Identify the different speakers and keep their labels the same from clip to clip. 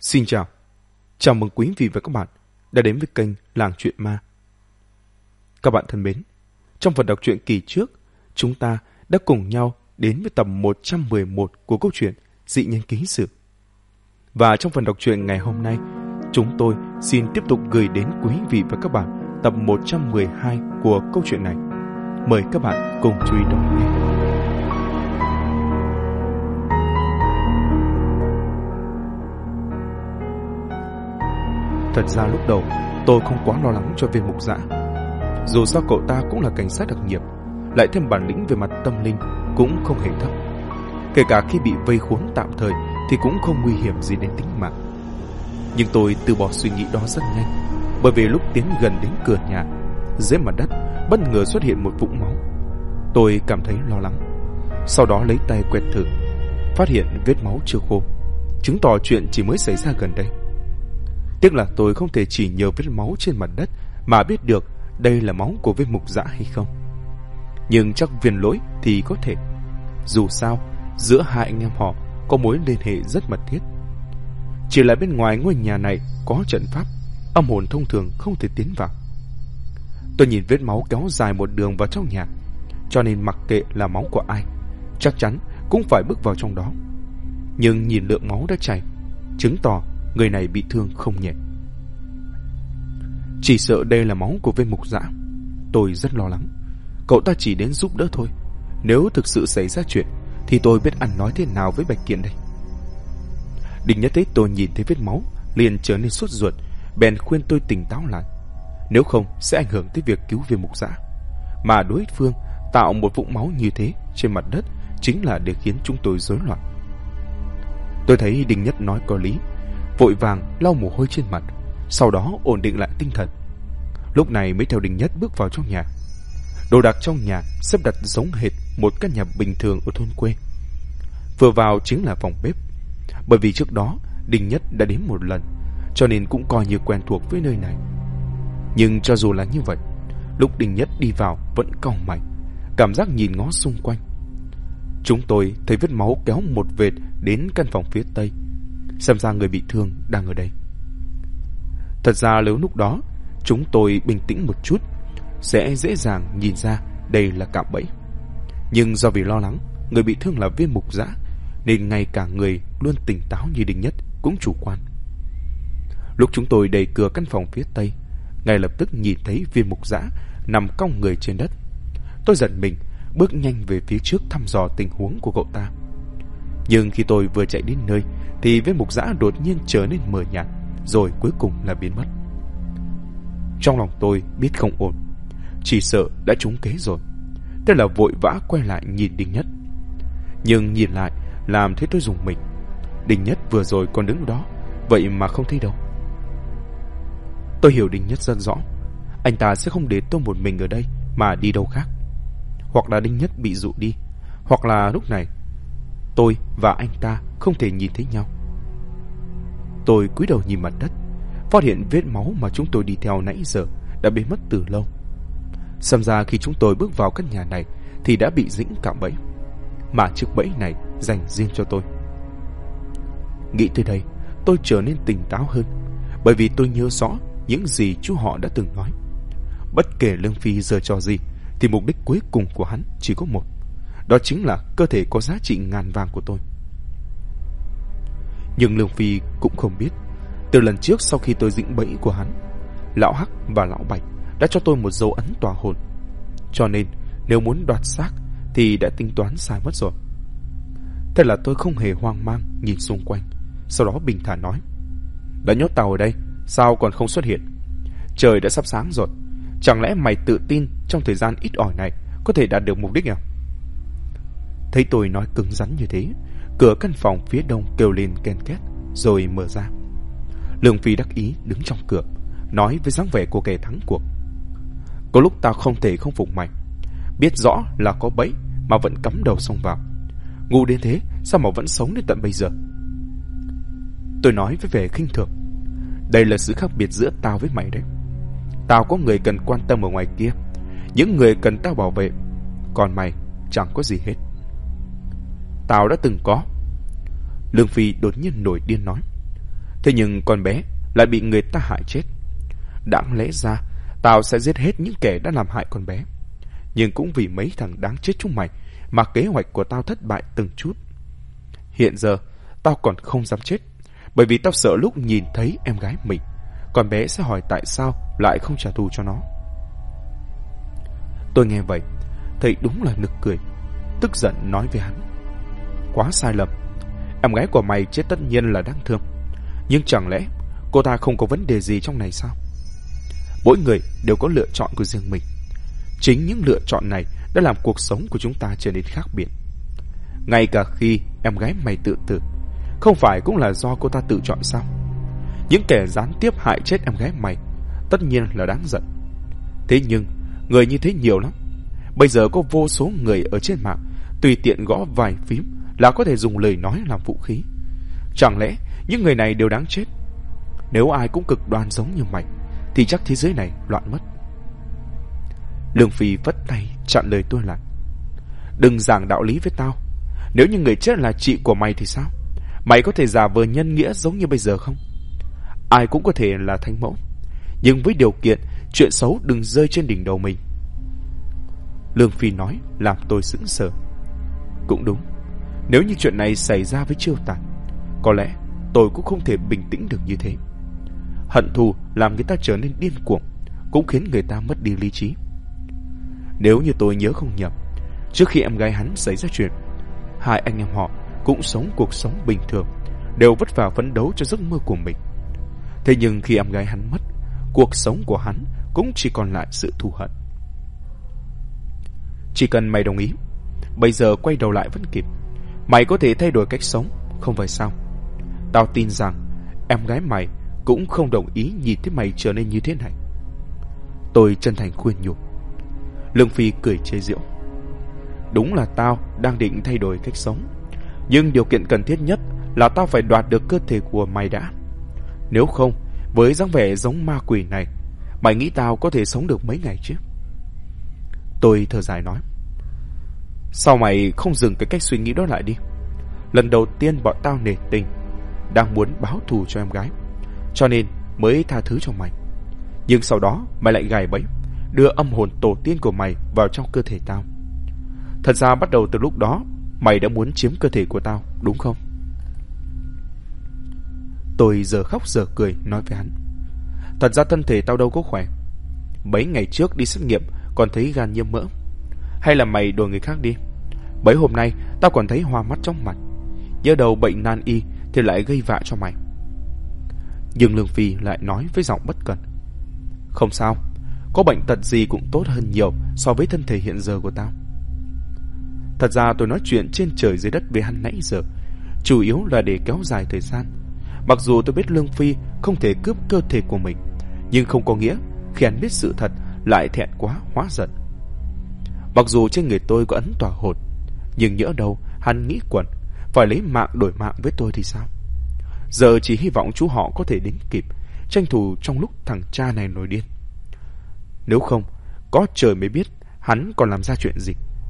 Speaker 1: Xin chào, chào mừng quý vị và các bạn đã đến với kênh Làng Chuyện Ma. Các bạn thân mến, trong phần đọc truyện kỳ trước, chúng ta đã cùng nhau đến với tập 111 của câu chuyện Dị Nhân Ký Sự. Và trong phần đọc truyện ngày hôm nay, chúng tôi xin tiếp tục gửi đến quý vị và các bạn tập 112 của câu chuyện này. Mời các bạn cùng chú ý đón nghe. Thật ra lúc đầu tôi không quá lo lắng cho viên mục dã. Dù sao cậu ta cũng là cảnh sát đặc nhiệm, lại thêm bản lĩnh về mặt tâm linh cũng không hề thấp. Kể cả khi bị vây khốn tạm thời thì cũng không nguy hiểm gì đến tính mạng. Nhưng tôi từ bỏ suy nghĩ đó rất nhanh, bởi vì lúc tiến gần đến cửa nhà, dưới mặt đất bất ngờ xuất hiện một vũng máu. Tôi cảm thấy lo lắng. Sau đó lấy tay quẹt thử, phát hiện vết máu chưa khô, chứng tỏ chuyện chỉ mới xảy ra gần đây. Tiếc là tôi không thể chỉ nhờ vết máu trên mặt đất mà biết được đây là máu của viên mục dã hay không. Nhưng chắc Viên Lỗi thì có thể. Dù sao, giữa hai anh em họ có mối liên hệ rất mật thiết. Chỉ là bên ngoài ngôi nhà này có trận pháp, âm hồn thông thường không thể tiến vào. Tôi nhìn vết máu kéo dài một đường vào trong nhà, cho nên mặc kệ là máu của ai, chắc chắn cũng phải bước vào trong đó. Nhưng nhìn lượng máu đã chảy, chứng tỏ người này bị thương không nhẹ. Chỉ sợ đây là máu của viên mục dã. Tôi rất lo lắng. Cậu ta chỉ đến giúp đỡ thôi. Nếu thực sự xảy ra chuyện thì tôi biết ăn nói thế nào với Bạch Kiện đây. Đinh Nhất thấy tôi nhìn thấy vết máu liền trở nên sốt ruột, bèn khuyên tôi tỉnh táo lại. Nếu không sẽ ảnh hưởng tới việc cứu viên mục dã. Mà đối phương tạo một vũng máu như thế trên mặt đất chính là để khiến chúng tôi rối loạn. Tôi thấy Đinh Nhất nói có lý, vội vàng lau mồ hôi trên mặt, sau đó ổn định lại tinh thần. Lúc này mới theo Đinh Nhất bước vào trong nhà. Đồ đạc trong nhà xếp đặt giống hệt một căn nhà bình thường ở thôn quê. Vừa vào chính là phòng bếp. Bởi vì trước đó Đinh Nhất đã đến một lần, cho nên cũng coi như quen thuộc với nơi này. Nhưng cho dù là như vậy, lúc Đinh Nhất đi vào vẫn cau mày, cảm giác nhìn ngó xung quanh. Chúng tôi thấy vết máu kéo một vệt đến căn phòng phía tây. Xem ra người bị thương đang ở đây. Thật ra nếu lúc đó chúng tôi bình tĩnh một chút, sẽ dễ dàng nhìn ra đây là cạm bẫy. Nhưng do vì lo lắng người bị thương là viên mục dã, nên ngay cả người luôn tỉnh táo như Đinh Nhất cũng chủ quan. Lúc chúng tôi đẩy cửa căn phòng phía tây, ngay lập tức nhìn thấy viên mục dã nằm cong người trên đất. Tôi giật mình, bước nhanh về phía trước thăm dò tình huống của cậu ta. Nhưng khi tôi vừa chạy đến nơi thì viên mục dã đột nhiên trở nên mờ nhạt, rồi cuối cùng là biến mất. Trong lòng tôi biết không ổn, chỉ sợ đã trúng kế rồi. Thế là vội vã quay lại nhìn Đinh Nhất. Nhưng nhìn lại làm thế tôi rùng mình. Đinh Nhất vừa rồi còn đứng đó, vậy mà không thấy đâu. Tôi hiểu Đinh Nhất rất rõ. Anh ta sẽ không để tôi một mình ở đây mà đi đâu khác. Hoặc là Đinh Nhất bị dụ đi, hoặc là lúc này tôi và anh ta không thể nhìn thấy nhau. Tôi cúi đầu nhìn mặt đất, phát hiện vết máu mà chúng tôi đi theo nãy giờ đã biến mất từ lâu. Xem ra khi chúng tôi bước vào căn nhà này thì đã bị dính cạm bẫy, mà chiếc bẫy này dành riêng cho tôi. Nghĩ tới đây, tôi trở nên tỉnh táo hơn, bởi vì tôi nhớ rõ những gì chú họ đã từng nói. Bất kể Lương Phi giở trò gì thì mục đích cuối cùng của hắn chỉ có một, đó chính là cơ thể có giá trị ngàn vàng của tôi. Nhưng Lương Phi cũng không biết, từ lần trước sau khi tôi dính bẫy của hắn, Lão Hắc và Lão Bạch đã cho tôi một dấu ấn tỏa hồn. Cho nên nếu muốn đoạt xác thì đã tính toán sai mất rồi. Thế là tôi không hề hoang mang nhìn xung quanh, sau đó bình thản nói: đã nhốt tao ở đây, sao còn không xuất hiện? Trời đã sắp sáng rồi, chẳng lẽ mày tự tin trong thời gian ít ỏi này có thể đạt được mục đích à? Thấy tôi nói cứng rắn như thế, cửa căn phòng phía đông kêu lên ken két rồi mở ra. Lương Phi đắc ý đứng trong cửa, nói với dáng vẻ của kẻ thắng cuộc: có lúc tao không thể không phục mày, biết rõ là có bẫy mà vẫn cắm đầu xông vào. Ngu đến thế sao mà vẫn sống đến tận bây giờ? Tôi nói với vẻ khinh thường: đây là sự khác biệt giữa tao với mày đấy. Tao có người cần quan tâm ở ngoài kia, những người cần tao bảo vệ, còn mày chẳng có gì hết. Tao đã từng có. Lương Phi đột nhiên nổi điên nói. Thế nhưng con bé lại bị người ta hại chết. Đáng lẽ ra tao sẽ giết hết những kẻ đã làm hại con bé, nhưng cũng vì mấy thằng đáng chết chúng mày mà kế hoạch của tao thất bại từng chút. Hiện giờ tao còn không dám chết, bởi vì tao sợ lúc nhìn thấy em gái mình, con bé sẽ hỏi tại sao lại không trả thù cho nó. Tôi nghe vậy thấy đúng là nực cười, tức giận nói với hắn: quá sai lầm. Em gái của mày chết tất nhiên là đáng thương, nhưng chẳng lẽ cô ta không có vấn đề gì trong này sao? Mỗi người đều có lựa chọn của riêng mình. Chính những lựa chọn này đã làm cuộc sống của chúng ta trở nên khác biệt. Ngay cả khi em gái mày tự tử, không phải cũng là do cô ta tự chọn sao? Những kẻ gián tiếp hại chết em gái mày tất nhiên là đáng giận. Thế nhưng người như thế nhiều lắm. Bây giờ có vô số người ở trên mạng tùy tiện gõ vài phím là có thể dùng lời nói làm vũ khí. Chẳng lẽ những người này đều đáng chết? Nếu ai cũng cực đoan giống như mày thì chắc thế giới này loạn mất. Lương Phi vất tay chặn lời tôi lại: đừng giảng đạo lý với tao. Nếu như người chết là chị của mày thì sao? Mày có thể giả vờ nhân nghĩa giống như bây giờ không? Ai cũng có thể là thánh mẫu, nhưng với điều kiện chuyện xấu đừng rơi trên đỉnh đầu mình. Lương Phi nói làm tôi sững sờ. Cũng đúng, nếu như chuyện này xảy ra với Chiêu Tàn, có lẽ tôi cũng không thể bình tĩnh được như thế. Hận thù làm người ta trở nên điên cuồng, cũng khiến người ta mất đi lý trí. Nếu như tôi nhớ không nhầm, trước khi em gái hắn xảy ra chuyện, hai anh em họ cũng sống cuộc sống bình thường, đều vất vả phấn đấu cho giấc mơ của mình. Thế nhưng khi em gái hắn mất, cuộc sống của hắn cũng chỉ còn lại sự thù hận. Chỉ cần mày đồng ý, bây giờ quay đầu lại vẫn kịp. Mày có thể thay đổi cách sống, không phải sao? Tao tin rằng em gái mày cũng không đồng ý nhìn thấy mày trở nên như thế này. Tôi chân thành khuyên nhủ. Lương Phi cười chế giễu: đúng là tao đang định thay đổi cách sống, nhưng điều kiện cần thiết nhất là tao phải đoạt được cơ thể của mày đã. Nếu không, với dáng vẻ giống ma quỷ này, mày nghĩ tao có thể sống được mấy ngày chứ? Tôi thở dài nói: sao mày không dừng cái cách suy nghĩ đó lại đi? Lần đầu tiên bọn tao nể tình, đang muốn báo thù cho em gái, cho nên mới tha thứ cho mày. Nhưng sau đó mày lại gài bẫy, đưa âm hồn tổ tiên của mày vào trong cơ thể tao. Thật ra bắt đầu từ lúc đó, mày đã muốn chiếm cơ thể của tao, đúng không? Tôi giờ khóc giờ cười nói với hắn: thật ra thân thể tao đâu có khỏe. Mấy ngày trước đi xét nghiệm còn thấy gan nhiễm mỡ. Hay là mày đổi người khác đi. Mấy hôm nay tao còn thấy hoa mắt trong mặt. Nhớ đầu bệnh nan y thì lại gây vạ cho mày. Nhưng Lương Phi lại nói với giọng bất cần: không sao, có bệnh tật gì cũng tốt hơn nhiều so với thân thể hiện giờ của tao. Thật ra tôi nói chuyện trên trời dưới đất với hắn nãy giờ chủ yếu là để kéo dài thời gian. Mặc dù tôi biết Lương Phi không thể cướp cơ thể của mình, nhưng không có nghĩa khi hắn biết sự thật lại thẹn quá hóa giận. Mặc dù trên người tôi có ấn tỏa hồn, nhưng nhỡ đâu hắn nghĩ quẩn phải lấy mạng đổi mạng với tôi thì sao? Giờ chỉ hy vọng chú họ có thể đến kịp, tranh thủ trong lúc thằng cha này nổi điên. Nếu không, có trời mới biết hắn còn làm ra chuyện gì.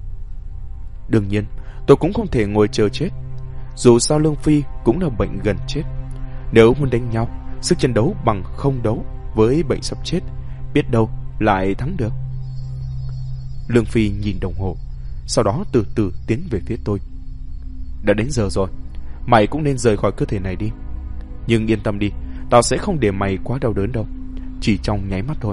Speaker 1: Đương nhiên, tôi cũng không thể ngồi chờ chết. Dù sao Lương Phi cũng là bệnh gần chết. Nếu muốn đánh nhau, sức chiến đấu bằng không đấu với bệnh sắp chết, biết đâu lại thắng được. Lương Phi nhìn đồng hồ, sau đó từ từ tiến về phía tôi. Đã đến giờ rồi, mày cũng nên rời khỏi cơ thể này đi. Nhưng yên tâm đi, tao sẽ không để mày quá đau đớn đâu, chỉ trong nháy mắt thôi.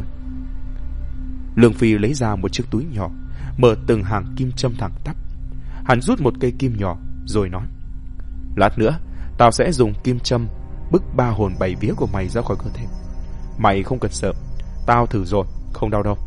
Speaker 1: Lương Phi lấy ra một chiếc túi nhỏ, mở từng hàng kim châm thẳng tắp. Hắn rút một cây kim nhỏ rồi nói: lát nữa tao sẽ dùng kim châm bức 3 hồn 7 vía của mày ra khỏi cơ thể. Mày không cần sợ, tao thử rồi, không đau đâu.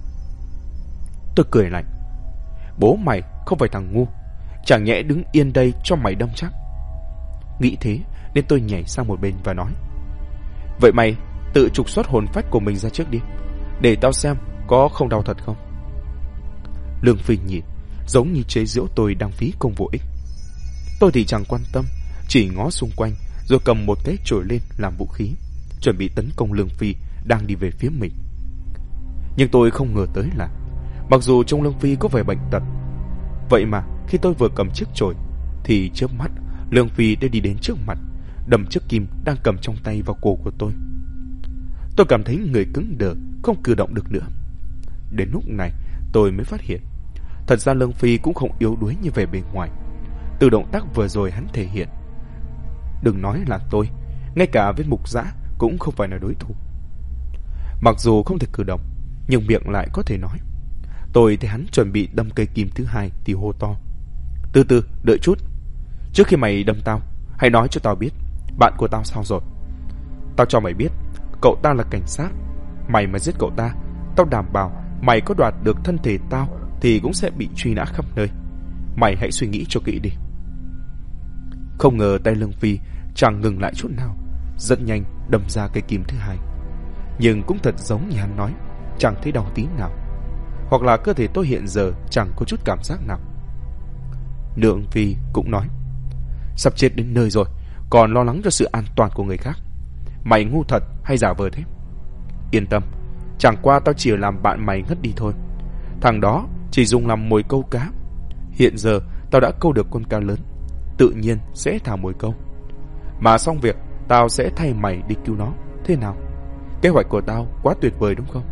Speaker 1: Tôi cười lạnh: bố mày không phải thằng ngu, chẳng nhẽ đứng yên đây cho mày đâm chắc. Nghĩ thế nên tôi nhảy sang một bên và nói: vậy mày tự trục xuất hồn phách của mình ra trước đi, để tao xem có không đau thật không. Lương Phi nhìn giống như chế giễu tôi đang phí công vô ích. Tôi thì chẳng quan tâm, chỉ ngó xung quanh rồi cầm một cái chổi lên làm vũ khí, chuẩn bị tấn công Lương Phi đang đi về phía mình. Nhưng tôi không ngờ tới là mặc dù trong Lương Phi có vẻ bệnh tật, vậy mà khi tôi vừa cầm chiếc chổi thì chớp mắt Lương Phi đã đi đến trước mặt, đâm chiếc kim đang cầm trong tay vào cổ của tôi. Tôi cảm thấy người cứng đờ, không cử động được nữa. Đến lúc này tôi mới phát hiện, thật ra Lương Phi cũng không yếu đuối như vẻ bề ngoài. Từ động tác vừa rồi hắn thể hiện, đừng nói là tôi, ngay cả với Mục Dã cũng không phải là đối thủ. Mặc dù không thể cử động, nhưng miệng lại có thể nói. Tôi thấy hắn chuẩn bị đâm cây kim thứ hai thì hô to: từ từ, đợi chút. Trước khi mày đâm tao, hãy nói cho tao biết bạn của tao sao rồi. Tao cho mày biết, cậu ta là cảnh sát. Mày mà giết cậu ta, tao đảm bảo mày có đoạt được thân thể tao thì cũng sẽ bị truy nã khắp nơi. Mày hãy suy nghĩ cho kỹ đi. Không ngờ tay Lương Phi chẳng ngừng lại chút nào, rất nhanh đâm ra cây kim thứ hai. Nhưng cũng thật giống như hắn nói, chẳng thấy đau tí nào. Hoặc là cơ thể tôi hiện giờ chẳng có chút cảm giác nào. Lương Phi cũng nói: sắp chết đến nơi rồi, còn lo lắng cho sự an toàn của người khác. Mày ngu thật hay giả vờ thế? Yên tâm, chẳng qua tao chỉ làm bạn mày ngất đi thôi. Thằng đó chỉ dùng làm mồi câu cá. Hiện giờ tao đã câu được con cá lớn, tự nhiên sẽ thả mồi câu. Mà xong việc, tao sẽ thay mày đi cứu nó. Thế nào? Kế hoạch của tao quá tuyệt vời đúng không?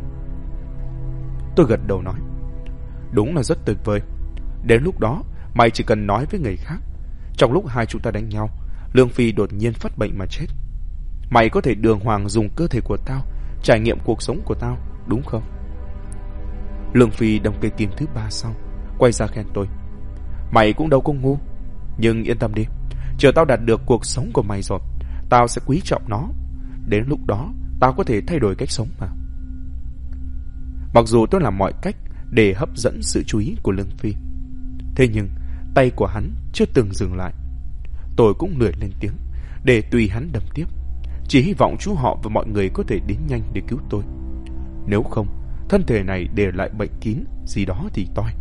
Speaker 1: Tôi gật đầu nói: đúng là rất tuyệt vời. Đến lúc đó mày chỉ cần nói với người khác, trong lúc hai chúng ta đánh nhau, Lương Phi đột nhiên phát bệnh mà chết. Mày có thể đường hoàng dùng cơ thể của tao trải nghiệm cuộc sống của tao, đúng không? Lương Phi đâm cây kim thứ ba xong, quay ra khen tôi: mày cũng đâu có ngu. Nhưng yên tâm đi, chờ tao đạt được cuộc sống của mày rồi, tao sẽ quý trọng nó. Đến lúc đó tao có thể thay đổi cách sống mà. Mặc dù tôi làm mọi cách để hấp dẫn sự chú ý của Lương Phi, thế nhưng tay của hắn chưa từng dừng lại. Tôi cũng lười lên tiếng để tùy hắn đâm tiếp, chỉ hy vọng chú họ và mọi người có thể đến nhanh để cứu tôi. Nếu không, thân thể này để lại bệnh kín gì đó thì toi.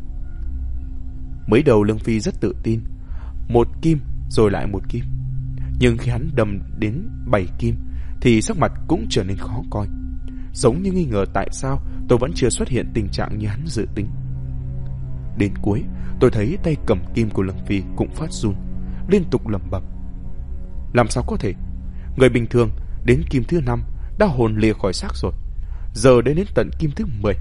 Speaker 1: Mới đầu Lương Phi rất tự tin, một kim rồi lại một kim. Nhưng khi hắn đâm đến 7 kim thì sắc mặt cũng trở nên khó coi, giống như nghi ngờ tại sao tôi vẫn chưa xuất hiện tình trạng như hắn dự tính. Đến cuối, tôi thấy tay cầm kim của Lương Phi cũng phát run, liên tục lẩm bẩm: làm sao có thể? Người bình thường đến kim thứ 5 đã hồn lìa khỏi xác rồi, giờ đến tận kim thứ 10.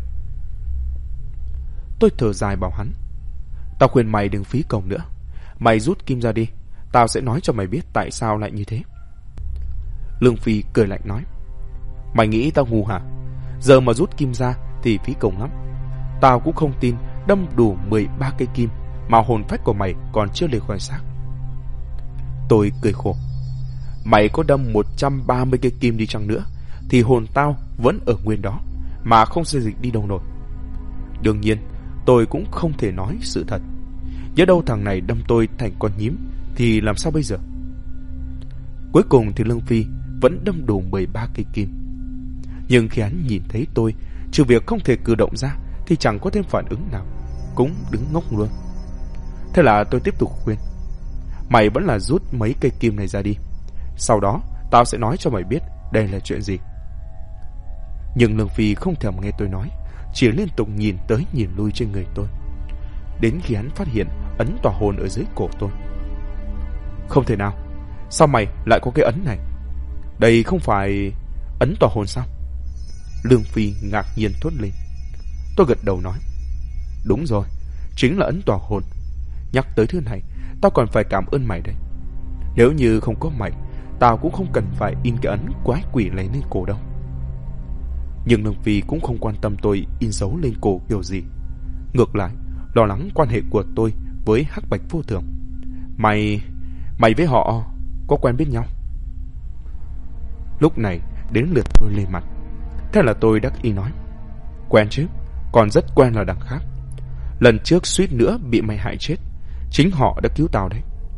Speaker 1: Tôi thở dài bảo hắn: tao khuyên mày đừng phí công nữa. Mày rút kim ra đi, tao sẽ nói cho mày biết tại sao lại như thế. Lương Phi cười lạnh nói: mày nghĩ tao ngu hả? Giờ mà rút kim ra thì phí công lắm. Tao cũng không tin đâm đủ 13 cây kim mà hồn phách của mày còn chưa lìa khỏi xác. Tôi cười khổ: mày có đâm 130 cây kim đi chăng nữa thì hồn tao vẫn ở nguyên đó, mà không xê dịch đi đâu nổi. Đương nhiên tôi cũng không thể nói sự thật. Nhớ đâu thằng này đâm tôi thành con nhím thì làm sao bây giờ? Cuối cùng thì Lương Phi vẫn đâm đủ 13 cây kim. Nhưng khi hắn nhìn thấy tôi, trừ việc không thể cử động ra thì chẳng có thêm phản ứng nào, cũng đứng ngốc luôn. Thế là tôi tiếp tục khuyên: mày vẫn là rút mấy cây kim này ra đi, sau đó tao sẽ nói cho mày biết đây là chuyện gì. Nhưng Lương Phi không thèm nghe tôi nói, chỉ liên tục nhìn tới nhìn lui trên người tôi, đến khi hắn phát hiện ấn tỏa hồn ở dưới cổ tôi. Không thể nào, sao mày lại có cái ấn này? Đây không phải ấn tỏa hồn sao? Lương Phi ngạc nhiên thốt lên. Tôi gật đầu nói: đúng rồi, chính là ấn tỏa hồn. Nhắc tới thứ này, tao còn phải cảm ơn mày đấy. Nếu như không có mày, tao cũng không cần phải in cái ấn quái quỷ này lên cổ đâu. Nhưng Lương Phi cũng không quan tâm tôi in dấu lên cổ kiểu gì. Ngược lại, lo lắng quan hệ của tôi với Hắc Bạch Vô Thường. Mày với họ có quen biết nhau? Lúc này đến lượt tôi lên mặt. Thế là tôi đắc ý nói: quen chứ, còn rất quen là đằng khác. Lần trước suýt nữa bị mày hại chết, chính họ đã cứu tao đấy.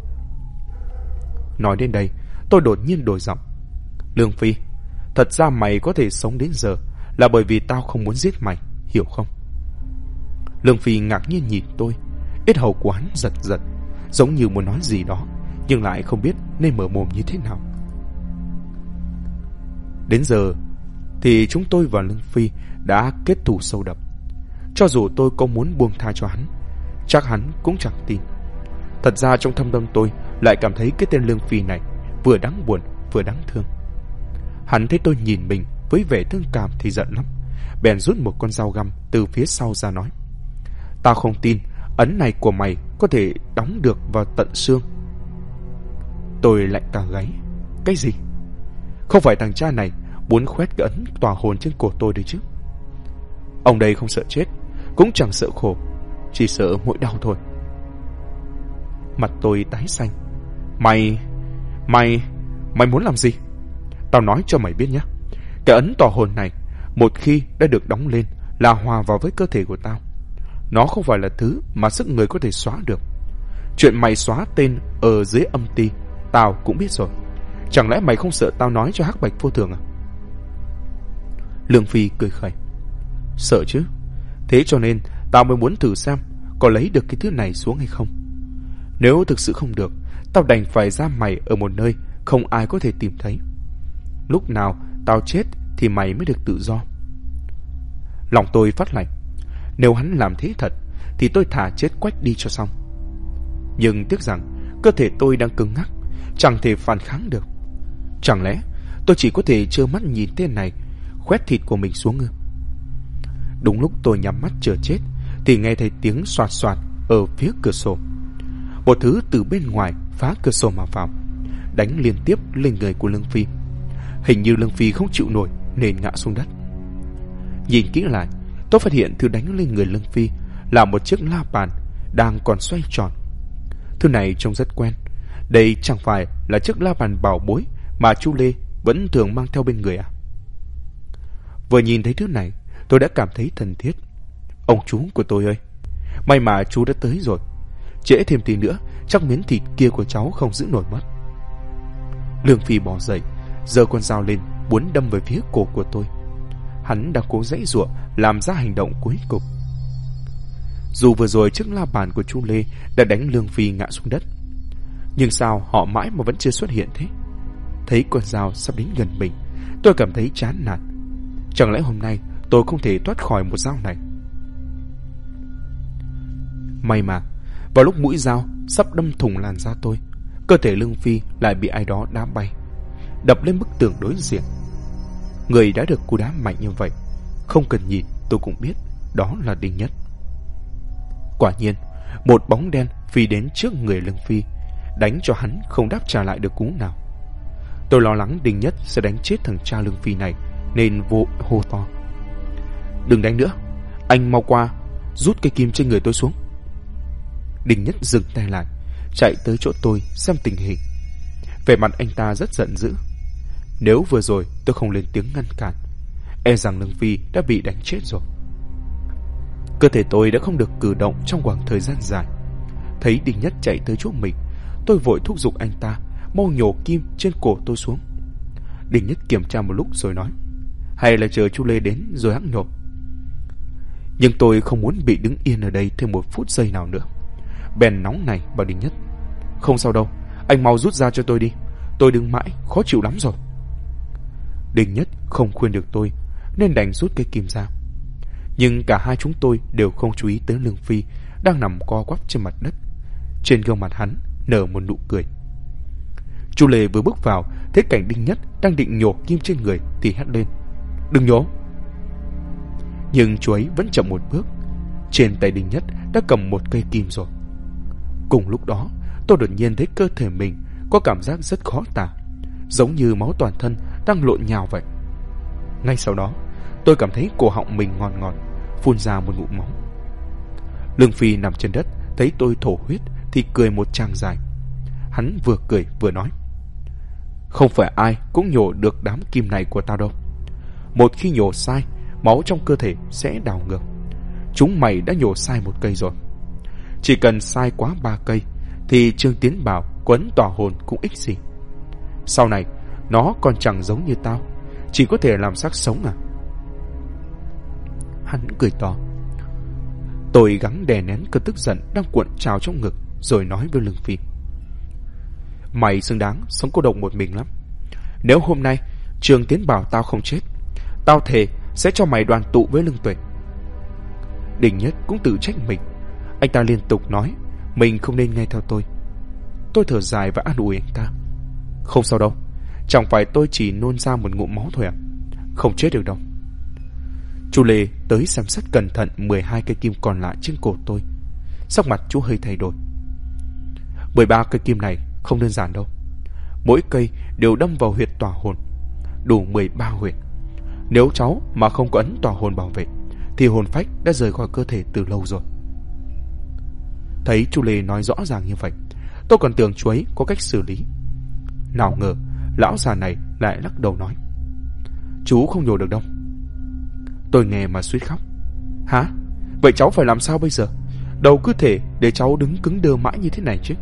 Speaker 1: Nói đến đây, tôi đột nhiên đổi giọng: Lương Phi, thật ra mày có thể sống đến giờ là bởi vì tao không muốn giết mày, hiểu không? Lương Phi ngạc nhiên nhìn tôi, yết hầu của hắn giật giật, giống như muốn nói gì đó, nhưng lại không biết nên mở mồm như thế nào. Đến giờ thì chúng tôi và Lương Phi đã kết thù sâu đậm. Cho dù tôi có muốn buông tha cho hắn, chắc hắn cũng chẳng tin. Thật ra trong thâm tâm tôi lại cảm thấy cái tên Lương Phi này vừa đáng buồn vừa đáng thương. Hắn thấy tôi nhìn mình với vẻ thương cảm thì giận lắm, bèn rút một con dao găm từ phía sau ra nói: "Tao không tin ấn này của mày có thể đóng được vào tận xương." Tôi lạnh cả gáy. Cái gì? Không phải thằng cha này muốn khoét cái ấn tỏa hồn trên cổ tôi đấy chứ? Ông đây không sợ chết, cũng chẳng sợ khổ, chỉ sợ mỗi đau thôi. Mặt tôi tái xanh. Mày muốn làm gì? Tao nói cho mày biết nhé. Cái ấn tỏa hồn này một khi đã được đóng lên là hòa vào với cơ thể của tao. Nó không phải là thứ mà sức người có thể xóa được. Chuyện mày xóa tên ở dưới âm ti tao cũng biết rồi. Chẳng lẽ mày không sợ tao nói cho Hắc Bạch Vô Thường à? Lương Phi cười khẩy. Sợ chứ. Thế cho nên tao mới muốn thử xem có lấy được cái thứ này xuống hay không. Nếu thực sự không được, tao đành phải giam mày ở một nơi không ai có thể tìm thấy. Lúc nào tao chết thì mày mới được tự do. Lòng tôi phát lạnh. Nếu hắn làm thế thật thì tôi thả chết quách đi cho xong. Nhưng tiếc rằng cơ thể tôi đang cứng ngắc, chẳng thể phản kháng được. Chẳng lẽ tôi chỉ có thể trơ mắt nhìn tên này khoét thịt của mình xuống ư? Đúng lúc tôi nhắm mắt chờ chết thì nghe thấy tiếng xoạt xoạt ở phía cửa sổ. Một thứ từ bên ngoài phá cửa sổ mà vào, đánh liên tiếp lên người của Lương Phi. Hình như Lương Phi không chịu nổi nên ngã xuống đất. Nhìn kỹ lại, tôi phát hiện thứ đánh lên người Lương Phi là một chiếc la bàn đang còn xoay tròn. Thứ này trông rất quen. Đây chẳng phải là chiếc la bàn bảo bối mà chú Lê vẫn thường mang theo bên người à? Vừa nhìn thấy thứ này, tôi đã cảm thấy thân thiết. Ông chú của tôi ơi, may mà chú đã tới rồi. Trễ thêm tí nữa chắc miếng thịt kia của cháu không giữ nổi mất. Lương Phi bò dậy, giơ con dao lên muốn đâm về phía cổ của tôi. Hắn đang cố giãy giụa làm ra hành động cuối cùng. Dù vừa rồi chiếc la bàn của chú Lê đã đánh Lương Phi ngã xuống đất, nhưng sao họ mãi mà vẫn chưa xuất hiện thế? Thấy con dao sắp đến gần mình, tôi cảm thấy chán nản. Chẳng lẽ hôm nay tôi không thể thoát khỏi một dao này? May mà vào lúc mũi dao sắp đâm thủng làn da tôi, cơ thể Lương Phi lại bị ai đó đá bay, đập lên bức tường đối diện. Người đã được cú đá mạnh như vậy, không cần nhìn tôi cũng biết đó là Đinh Nhất. Quả nhiên, một bóng đen phi đến trước người Lương Phi, đánh cho hắn không đáp trả lại được cú nào. Tôi lo lắng Đinh Nhất sẽ đánh chết thằng cha Lương Phi này nên vội hô to: "Đừng đánh nữa, anh mau qua, rút cây kim trên người tôi xuống." Đinh Nhất dừng tay lại, chạy tới chỗ tôi xem tình hình. Vẻ mặt anh ta rất giận dữ. Nếu vừa rồi tôi không lên tiếng ngăn cản, e rằng Lương Phi đã bị đánh chết rồi. Cơ thể tôi đã không được cử động trong khoảng thời gian dài. Thấy Đinh Nhất chạy tới chỗ mình, tôi vội thúc giục anh ta mau nhổ kim trên cổ tôi xuống. Đinh Nhất kiểm tra một lúc rồi nói: "Hay là chờ chú Lê đến rồi hẵng nhổ." Nhưng tôi không muốn bị đứng yên ở đây thêm một phút giây nào nữa, bèn nóng này bảo Đinh Nhất: "Không sao đâu, anh mau rút ra cho tôi đi, tôi đứng mãi khó chịu lắm rồi." Đinh Nhất không khuyên được tôi nên đành rút cây kim ra. Nhưng cả hai chúng tôi đều không chú ý tới Lương Phi đang nằm co quắp trên mặt đất. Trên gương mặt hắn nở một nụ cười. Chú Lê vừa bước vào thấy cảnh Đinh Nhất đang định nhổ kim trên người thì hét lên: "Đừng nhổ!" Nhưng chú ấy vẫn chậm một bước. Trên tay Đinh Nhất đã cầm một cây kim rồi. Cùng lúc đó, tôi đột nhiên thấy cơ thể mình có cảm giác rất khó tả, giống như máu toàn thân đang lộn nhào vậy. Ngay sau đó, tôi cảm thấy cổ họng mình ngọt ngọt, phun ra một ngụm máu. Lương Phi nằm trên đất thấy tôi thổ huyết thì cười một tràng dài. Hắn vừa cười vừa nói: "Không phải ai cũng nhổ được đám kim này của tao đâu. Một khi nhổ sai, máu trong cơ thể sẽ đảo ngược. Chúng mày đã nhổ sai một cây rồi. Chỉ cần sai quá 3 cây thì Trương Tiến Bảo quấn tỏa hồn cũng ích gì. Sau này nó còn chẳng giống như tao, chỉ có thể làm xác sống à?" Hắn cười to. Tôi gắng đè nén cơn tức giận đang cuộn trào trong ngực rồi nói với Lương Phi: "Mày xứng đáng sống cô độc một mình lắm. Nếu hôm nay Trương Tiến Bảo tao không chết, tao thề sẽ cho mày đoàn tụ với Lương Tuệ." Đinh Nhất cũng tự trách mình. Anh ta liên tục nói mình không nên nghe theo tôi. Tôi thở dài và an ủi anh ta: Không sao đâu, chẳng phải tôi chỉ nôn ra một ngụm máu thôi à? Không chết được đâu. Chú Lê tới xem xét cẩn thận 12 cây kim còn lại trên cổ tôi. Sắc mặt chú hơi thay đổi. 13 cây kim này không đơn giản đâu. Mỗi cây đều đâm vào huyệt tỏa hồn, đủ 13 huyệt. Nếu cháu mà không có ấn tỏa hồn bảo vệ thì hồn phách đã rời khỏi cơ thể từ lâu rồi. Thấy chú Lê nói rõ ràng như vậy, tôi còn tưởng chú ấy có cách xử lý. Nào ngờ lão già này lại lắc đầu nói: Chú không nhổ được đâu. Tôi nghe mà suýt khóc. Hả? Vậy cháu phải làm sao bây giờ? Đâu cứ thể để cháu đứng cứng đơ mãi như thế này chứ.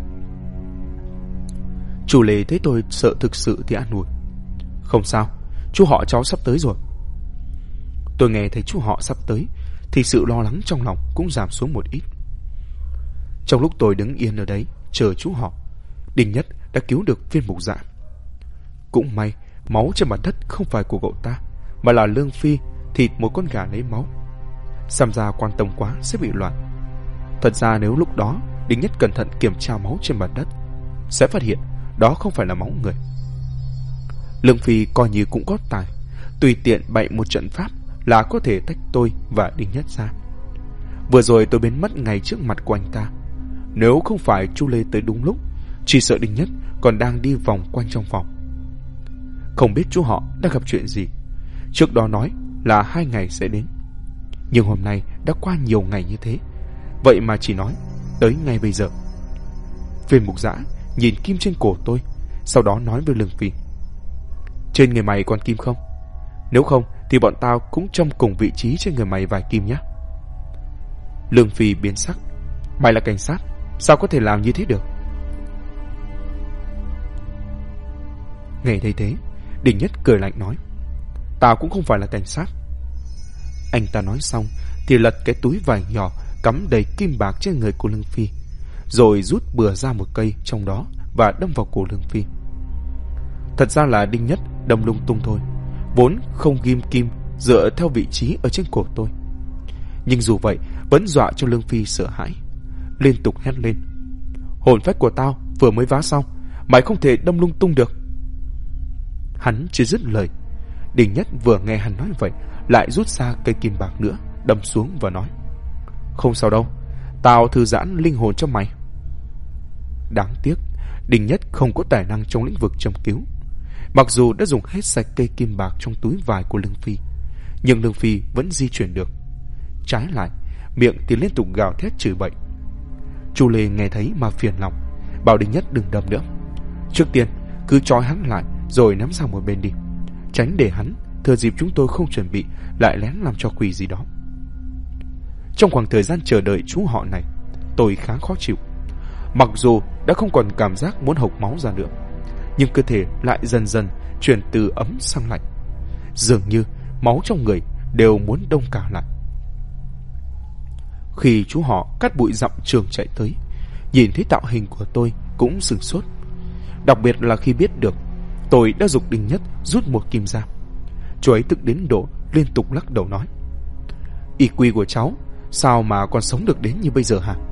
Speaker 1: Chú Lê thấy tôi sợ thực sự thì an ủi: Không sao, chú họ cháu sắp tới rồi. Tôi nghe thấy chú họ sắp tới thì sự lo lắng trong lòng cũng giảm xuống một ít. Trong lúc tôi đứng yên ở đấy chờ chú họ, Đinh Nhất đã cứu được Viên Mục Dạ. Cũng may máu trên mặt đất không phải của cậu ta, mà là Lương Phi thịt một con gà lấy máu. Xem ra quan tâm quá sẽ bị loạn. Thật ra nếu lúc đó Đinh Nhất cẩn thận kiểm tra máu trên mặt đất, sẽ phát hiện đó không phải là máu người. Lương Phi coi như cũng có tài, tùy tiện bày một trận pháp là có thể tách tôi và Đinh Nhất ra. Vừa rồi tôi biến mất ngay trước mặt của anh ta. Nếu không phải chú Lê tới đúng lúc, chỉ sợ Đinh Nhất còn đang đi vòng quanh trong phòng. Không biết chú họ đã gặp chuyện gì. Trước đó nói là 2 ngày sẽ đến, nhưng hôm nay đã qua nhiều ngày như thế, vậy mà chỉ nói tới ngay bây giờ. Viên Mục Dã nhìn kim trên cổ tôi, sau đó nói với Lương Phi: Trên người mày còn kim không? Nếu không thì bọn tao cũng châm cùng vị trí trên người mày vài kim nhé. Lương Phi biến sắc: Mày là cảnh sát, sao có thể làm như thế được? Nghe thấy thế, Đinh Nhất cười lạnh nói: Tao cũng không phải là cảnh sát. Anh ta nói xong thì lật cái túi vải nhỏ cắm đầy kim bạc trên người của Lương Phi, rồi rút bừa ra một cây trong đó và đâm vào cổ Lương Phi. Thật ra là Đinh Nhất đâm lung tung thôi, vốn không ghim kim dựa theo vị trí ở trên cổ tôi. Nhưng dù vậy vẫn dọa cho Lương Phi sợ hãi, liên tục hét lên: Hồn phách của tao vừa mới vá xong, mày không thể đâm lung tung được. Hắn chưa dứt lời, Đinh Nhất vừa nghe hắn nói vậy lại rút ra cây kim bạc nữa đâm xuống và nói: Không sao đâu, tao thư giãn linh hồn cho mày. Đáng tiếc Đinh Nhất không có tài năng trong lĩnh vực châm cứu. Mặc dù đã dùng hết sạch cây kim bạc trong túi vải của Lương Phi, nhưng Lương Phi vẫn di chuyển được. Trái lại, miệng thì liên tục gào thét chửi bậy. Chu Lê nghe thấy mà phiền lòng, bảo Đinh Nhất đừng đâm nữa. Trước tiên cứ trói hắn lại rồi ném sang một bên đi, tránh để hắn thừa dịp chúng tôi không chuẩn bị lại lén làm trò quỷ gì đó. Trong khoảng thời gian chờ đợi chú họ này, tôi khá khó chịu. Mặc dù đã không còn cảm giác muốn hộc máu ra nữa, nhưng cơ thể lại dần dần chuyển từ ấm sang lạnh. Dường như máu trong người đều muốn đông cả lại. Khi chú họ cắt bụi dặm trường chạy tới, nhìn thấy tạo hình của tôi cũng sửng sốt. Đặc biệt là khi biết được tôi đã giục Đinh Nhất rút một kim ra, chú ấy tức đến độ liên tục lắc đầu nói: IQ của cháu sao mà còn sống được đến như bây giờ hả?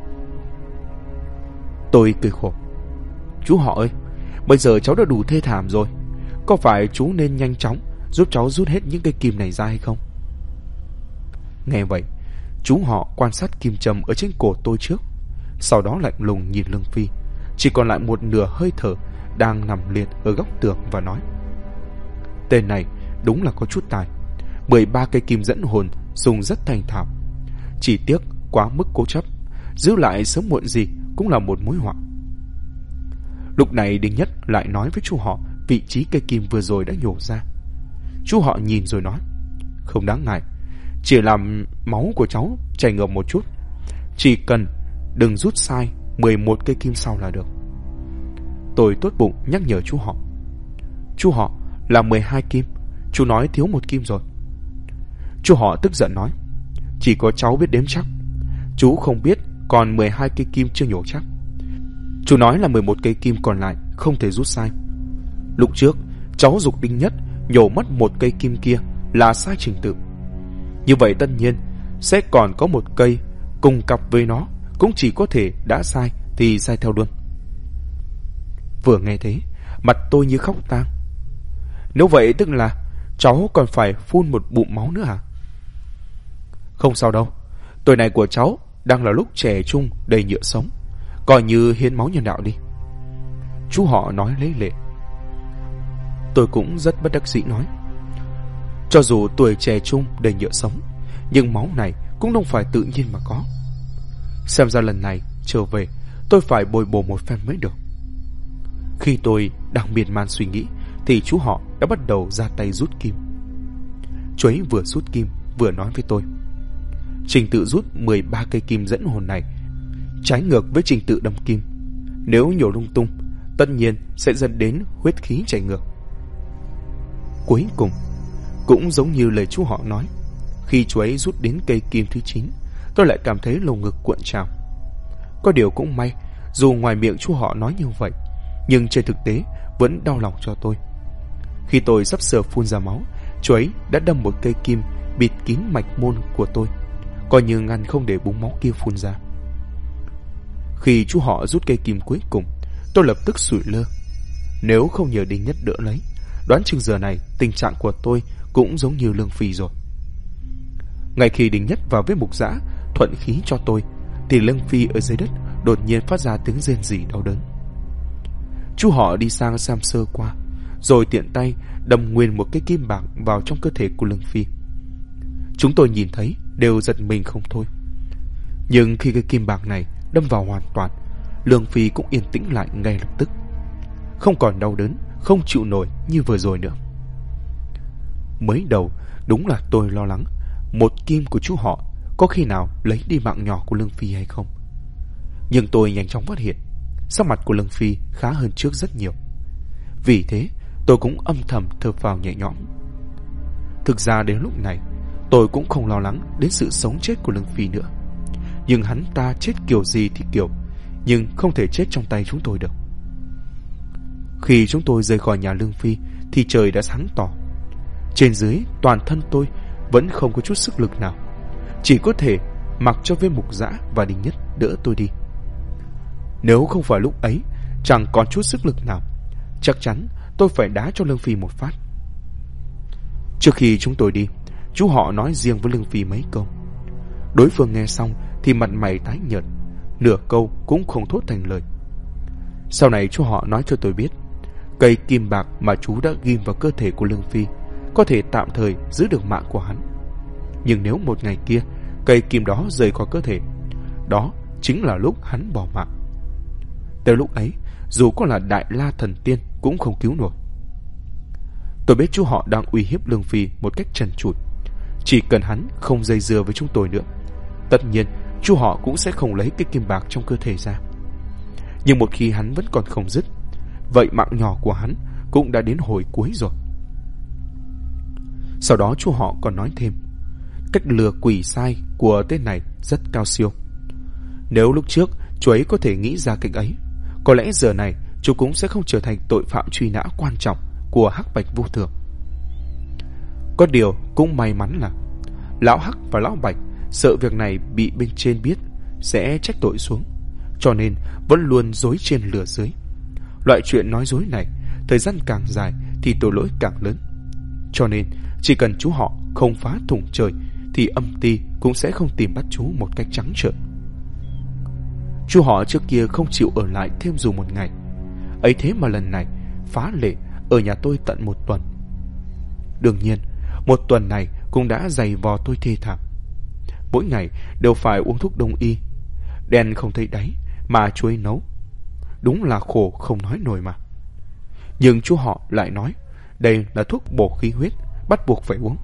Speaker 1: Tôi cười khổ: Chú họ ơi, bây giờ cháu đã đủ thê thảm rồi, có phải chú nên nhanh chóng giúp cháu rút hết những cây kim này ra hay không? Nghe vậy, chú họ quan sát kim châm ở trên cổ tôi trước, sau đó lạnh lùng nhìn Lương Phi, chỉ còn lại một nửa hơi thở đang nằm liệt ở góc tường và nói: Tên này đúng là có chút tài, 13 cây kim dẫn hồn dùng rất thành thạo, chỉ tiếc quá mức cố chấp, giữ lại sớm muộn gì cũng là một mối họa. Lúc này Đinh Nhất lại nói với chú họ vị trí cây kim vừa rồi đã nhổ ra. Chú họ nhìn rồi nói: Không đáng ngại, chỉ làm máu của cháu chảy ngược một chút, chỉ cần đừng rút sai 11 cây kim sau là được. Tôi tốt bụng nhắc nhở chú họ: Chú họ là 12 kim, chú nói thiếu một kim rồi. Chú họ tức giận nói: Chỉ có cháu biết đếm chắc, chú không biết còn 12 cây kim chưa nhổ chắc. Chú nói là 11 cây kim còn lại không thể rút sai. Lúc trước cháu giục Đinh Nhất nhổ mất một cây kim kia là sai trình tự, như vậy tất nhiên sẽ còn có một cây cùng cặp với nó, cũng chỉ có thể đã sai thì sai theo luôn. Vừa nghe thế, Mặt tôi như khóc tang. Nếu vậy tức là cháu còn phải phun một bụng máu nữa hả? Không sao đâu. Tuổi này của cháu đang là lúc trẻ trung đầy nhựa sống. Coi như hiến máu nhân đạo đi. Chú họ nói lấy lệ. Tôi cũng rất bất đắc dĩ nói. Cho dù tuổi trẻ trung đầy nhựa sống, nhưng máu này cũng không phải tự nhiên mà có. Xem ra lần này trở về tôi phải bồi bổ một phen mới được. Khi tôi đang miên man suy nghĩ thì chú họ đã bắt đầu ra tay rút kim. Chú ấy vừa rút kim vừa nói với tôi. Trình tự rút 13 cây kim dẫn hồn này trái ngược với trình tự đâm kim. Nếu nhổ lung tung, tất nhiên sẽ dẫn đến huyết khí chảy ngược. Cuối cùng, cũng giống như lời chú họ nói, khi chú ấy rút đến cây kim thứ 9, tôi lại cảm thấy lồng ngực cuộn trào. Có điều cũng may, dù ngoài miệng chú họ nói như vậy, nhưng trên thực tế vẫn đau lòng cho tôi. Khi tôi sắp sửa phun ra máu, chú ấy đã đâm một cây kim bịt kín mạch môn của tôi, coi như ngăn không để búng máu kia phun ra. Khi chú họ rút cây kim cuối cùng, tôi lập tức sụi lơ. Nếu không nhờ Đinh Nhất đỡ lấy, đoán chừng giờ này tình trạng của tôi cũng giống như Lương Phi rồi. Ngay khi Đinh Nhất vào với Mục Dã thuận khí cho tôi, thì Lương Phi ở dưới đất đột nhiên phát ra tiếng rên rỉ đau đớn. Chú họ đi sang xem sơ qua, rồi tiện tay đâm nguyên một cái kim bạc vào trong cơ thể của Lương Phi. Chúng tôi nhìn thấy đều giật mình không thôi. Nhưng khi cái kim bạc này đâm vào hoàn toàn, Lương Phi cũng yên tĩnh lại ngay lập tức, không còn đau đớn, không chịu nổi như vừa rồi nữa. Mới đầu đúng là tôi lo lắng một kim của chú họ có khi nào lấy đi mạng nhỏ của Lương Phi hay không. Nhưng tôi nhanh chóng phát hiện sắc mặt của Lương Phi khá hơn trước rất nhiều. Vì thế tôi cũng âm thầm thở phào nhẹ nhõm. Thực ra đến lúc này tôi cũng không lo lắng đến sự sống chết của Lương Phi nữa. Nhưng hắn ta chết kiểu gì thì kiểu, nhưng không thể chết trong tay chúng tôi được. Khi chúng tôi rời khỏi nhà Lương Phi thì trời đã sáng tỏ. Trên dưới toàn thân tôi vẫn không có chút sức lực nào, chỉ có thể mặc cho với Mục Dã và Đinh Nhất đỡ tôi đi. Nếu không phải lúc ấy chẳng còn chút sức lực nào, chắc chắn tôi phải đá cho Lương Phi một phát. Trước khi chúng tôi đi, chú họ nói riêng với Lương Phi mấy câu. Đối phương nghe xong thì mặt mày tái nhợt, nửa câu cũng không thốt thành lời. Sau này chú họ nói cho tôi biết, cây kim bạc mà chú đã ghim vào cơ thể của Lương Phi có thể tạm thời giữ được mạng của hắn. Nhưng nếu một ngày kia cây kim đó rời khỏi cơ thể, đó chính là lúc hắn bỏ mạng. Tới lúc ấy, dù có là Đại La Thần Tiên cũng không cứu nổi. Tôi biết chú họ đang uy hiếp Lương Phi một cách trần trụi. Chỉ cần hắn không dây dưa với chúng tôi nữa, tất nhiên chú họ cũng sẽ không lấy cái kim bạc trong cơ thể ra. Nhưng một khi hắn vẫn còn không dứt, vậy mạng nhỏ của hắn cũng đã đến hồi cuối rồi. Sau đó chú họ còn nói thêm, cách lừa quỷ sai của tên này rất cao siêu. Nếu lúc trước chú ấy có thể nghĩ ra cách ấy, có lẽ giờ này chú cũng sẽ không trở thành tội phạm truy nã quan trọng của Hắc Bạch Vô Thường. Có điều cũng may mắn là Lão Hắc và Lão Bạch sợ việc này bị bên trên biết sẽ trách tội xuống, cho nên vẫn luôn dối trên lừa dưới. Loại chuyện nói dối này, thời gian càng dài thì tội lỗi càng lớn. Cho nên chỉ cần chú họ không phá thủng trời thì âm ty cũng sẽ không tìm bắt chú một cách trắng trợn. Chú họ trước kia không chịu ở lại thêm dù một ngày, ấy thế mà lần này phá lệ ở nhà tôi tận một tuần. Đương nhiên một tuần này cũng đã dày vò tôi thê thảm. Mỗi ngày đều phải uống thuốc đông y, đen không thấy đáy mà chú ấy nấu. Đúng là khổ không nói nổi mà. Nhưng chú họ lại nói đây là thuốc bổ khí huyết, bắt buộc phải uống.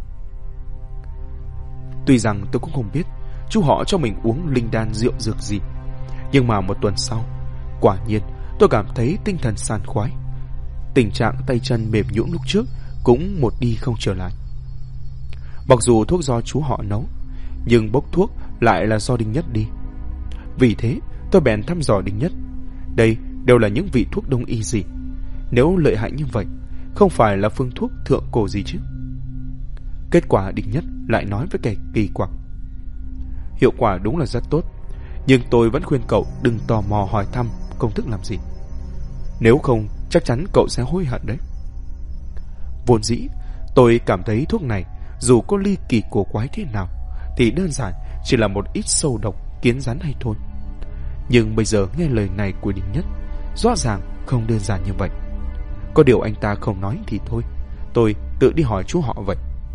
Speaker 1: Tuy rằng tôi cũng không biết chú họ cho mình uống linh đan rượu dược gì, nhưng mà một tuần sau, quả nhiên tôi cảm thấy tinh thần sảng khoái. Tình trạng tay chân mềm nhũn lúc trước cũng một đi không trở lại. Mặc dù thuốc do chú họ nấu, nhưng bốc thuốc lại là do Đinh Nhất đi. Vì thế tôi bèn thăm dò Đinh Nhất, đây đều là những vị thuốc đông y gì, nếu lợi hại như vậy không phải là phương thuốc thượng cổ gì chứ. Kết quả Đinh Nhất lại nói với kẻ kỳ quặc, hiệu quả đúng là rất tốt, nhưng tôi vẫn khuyên cậu đừng tò mò hỏi thăm công thức làm gì. Nếu không chắc chắn cậu sẽ hối hận đấy. Vốn dĩ, tôi cảm thấy thuốc này dù có ly kỳ cổ quái thế nào thì đơn giản chỉ là một ít sâu độc kiến rắn hay thôi. Nhưng bây giờ nghe lời này của Đình Nhất, rõ ràng không đơn giản như vậy. Có điều anh ta không nói thì thôi, tôi tự đi hỏi chú họ vậy.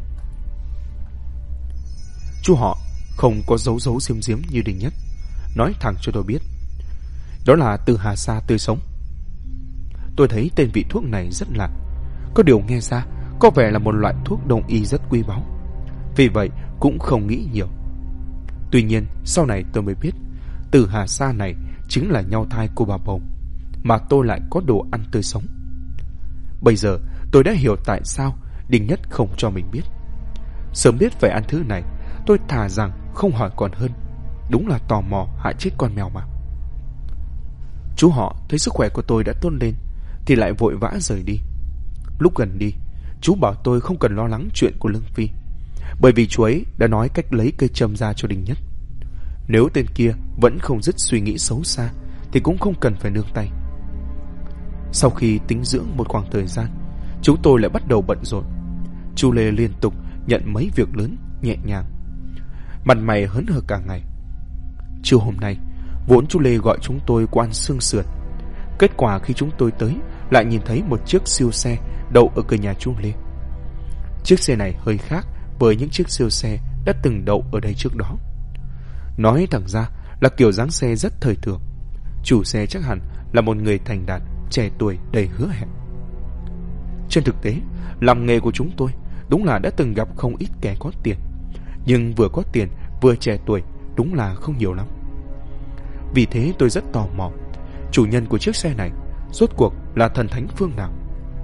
Speaker 1: Chú họ không có giấu giấu giếm giếm như Đình Nhất, nói thẳng cho tôi biết. Đó là từ Hà Sa tươi sống. Tôi thấy tên vị thuốc này rất lạ, có điều nghe ra có vẻ là một loại thuốc đông y rất quý báu. Vì vậy cũng không nghĩ nhiều. Tuy nhiên sau này tôi mới biết từ Hà Sa này chính là nhau thai cô bà bầu, mà tôi lại có đồ ăn tươi sống. Bây giờ tôi đã hiểu tại sao Đình Nhất không cho mình biết. Sớm biết phải ăn thứ này, tôi thà rằng không hỏi còn hơn. Đúng là tò mò hại chết con mèo mà. Chú họ thấy sức khỏe của tôi đã tốt lên thì lại vội vã rời đi. Lúc gần đi, chú bảo tôi không cần lo lắng chuyện của Lương Phi, bởi vì chú ấy đã nói cách lấy cây châm ra cho Đình Nhất. Nếu tên kia vẫn không dứt suy nghĩ xấu xa thì cũng không cần phải nương tay. Sau khi tĩnh dưỡng một khoảng thời gian, chúng tôi lại bắt đầu bận rộn. Chu Lê liên tục nhận mấy việc lớn nhẹ nhàng, mặt mày hớn hở cả ngày. Chiều hôm nay, vốn Chu Lê gọi chúng tôi qua ăn xương sườn. Kết quả khi chúng tôi tới, lại nhìn thấy một chiếc siêu xe đậu ở cửa nhà Chu Lê. Chiếc xe này hơi khác với những chiếc siêu xe đã từng đậu ở đây trước đó. Nói thẳng ra là kiểu dáng xe rất thời thượng. Chủ xe chắc hẳn là một người thành đạt, trẻ tuổi đầy hứa hẹn. Trên thực tế, làm nghề của chúng tôi đúng là đã từng gặp không ít kẻ có tiền, nhưng vừa có tiền vừa trẻ tuổi đúng là không nhiều lắm. Vì thế tôi rất tò mò, chủ nhân của chiếc xe này rốt cuộc là thần thánh phương nào.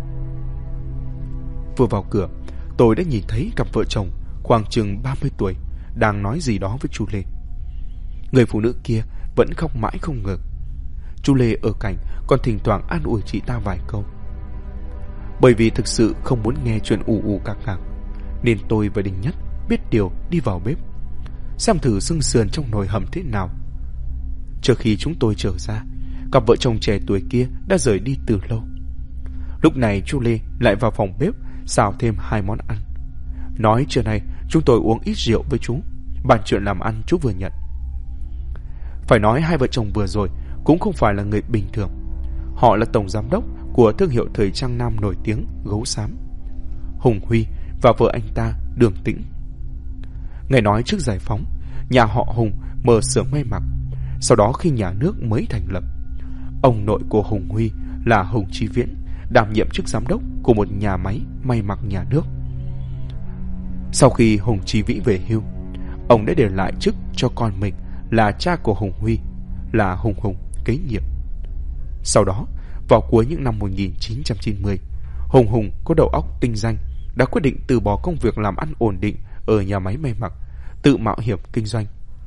Speaker 1: Vừa vào cửa, tôi đã nhìn thấy cặp vợ chồng khoảng chừng 30 tuổi đang nói gì đó với chú Lê. Người phụ nữ kia vẫn khóc mãi không ngừng. Chú Lê ở cạnh còn thỉnh thoảng an ủi chị ta vài câu. Bởi vì thực sự không muốn nghe chuyện ù ù cạc cạc, nên tôi và Đình Nhất biết điều đi vào bếp xem thử xương sườn trong nồi hầm thế nào. Trước khi chúng tôi trở ra, cặp vợ chồng trẻ tuổi kia đã rời đi từ lâu. Lúc này chú Lê lại vào phòng bếp xào thêm 2 món ăn. Nói trưa nay chúng tôi uống ít rượu với chú, bàn chuyện làm ăn chú vừa nhận. Phải nói hai vợ chồng vừa rồi cũng không phải là người bình thường. Họ là tổng giám đốc của thương hiệu thời trang nam nổi tiếng Gấu Xám, Hùng Huy, và vợ anh ta Đường Tĩnh. Nghe nói trước giải phóng, nhà họ Hùng mở xưởng may mặc. Sau đó khi nhà nước mới thành lập, ông nội của Hùng Huy là Hùng Chí Viễn đảm nhiệm chức giám đốc của một nhà máy may mặc nhà nước. Sau khi Hùng Chí Vĩ về hưu, ông đã để lại chức cho con mình là cha của Hùng Huy là Hùng Hùng kế nhiệm. Sau đó, vào cuối những năm 1990, Hùng Hùng có đầu óc tinh danh đã quyết định từ bỏ công việc làm ăn ổn định ở nhà máy may mặc, tự mạo hiểm kinh doanh.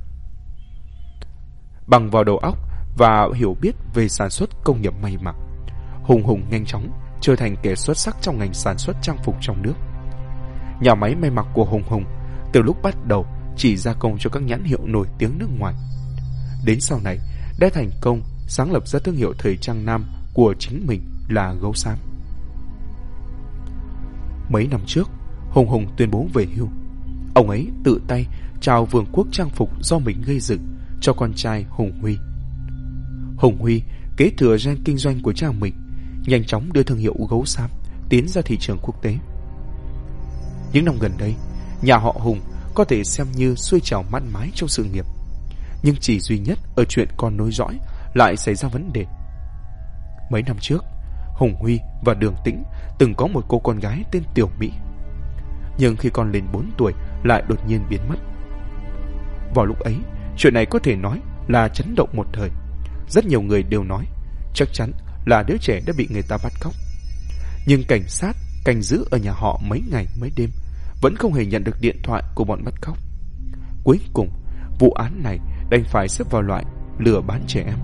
Speaker 1: Bằng vào đầu óc và hiểu biết về sản xuất công nghiệp may mặc, Hùng Hùng nhanh chóng trở thành kẻ xuất sắc trong ngành sản xuất trang phục trong nước. Nhà máy may mặc của Hùng Hùng từ lúc bắt đầu chỉ gia công cho các nhãn hiệu nổi tiếng nước ngoài, đến sau này đã thành công sáng lập ra thương hiệu thời trang nam của chính mình là Gấu Xám. Mấy năm trước, Hùng Hùng tuyên bố về hưu. Ông ấy tự tay trao vương quốc trang phục do mình gây dựng cho con trai Hùng Huy. Hùng Huy kế thừa gen kinh doanh của cha mình, nhanh chóng đưa thương hiệu Gấu Xám tiến ra thị trường quốc tế. Những năm gần đây, nhà họ Hùng có thể xem như xuôi trèo mặn mái trong sự nghiệp, nhưng chỉ duy nhất ở chuyện con nối dõi lại xảy ra vấn đề. Mấy năm trước, Hùng Huy và Đường Tĩnh từng có một cô con gái tên Tiểu Mỹ, nhưng khi con lên 4 tuổi lại đột nhiên biến mất. Vào lúc ấy, chuyện này có thể nói là chấn động một thời. Rất nhiều người đều nói chắc chắn là đứa trẻ đã bị người ta bắt cóc. Nhưng cảnh sát canh giữ ở nhà họ mấy ngày mấy đêm vẫn không hề nhận được điện thoại của bọn bắt cóc. Cuối cùng, vụ án này đành phải xếp vào loại lừa bán trẻ em.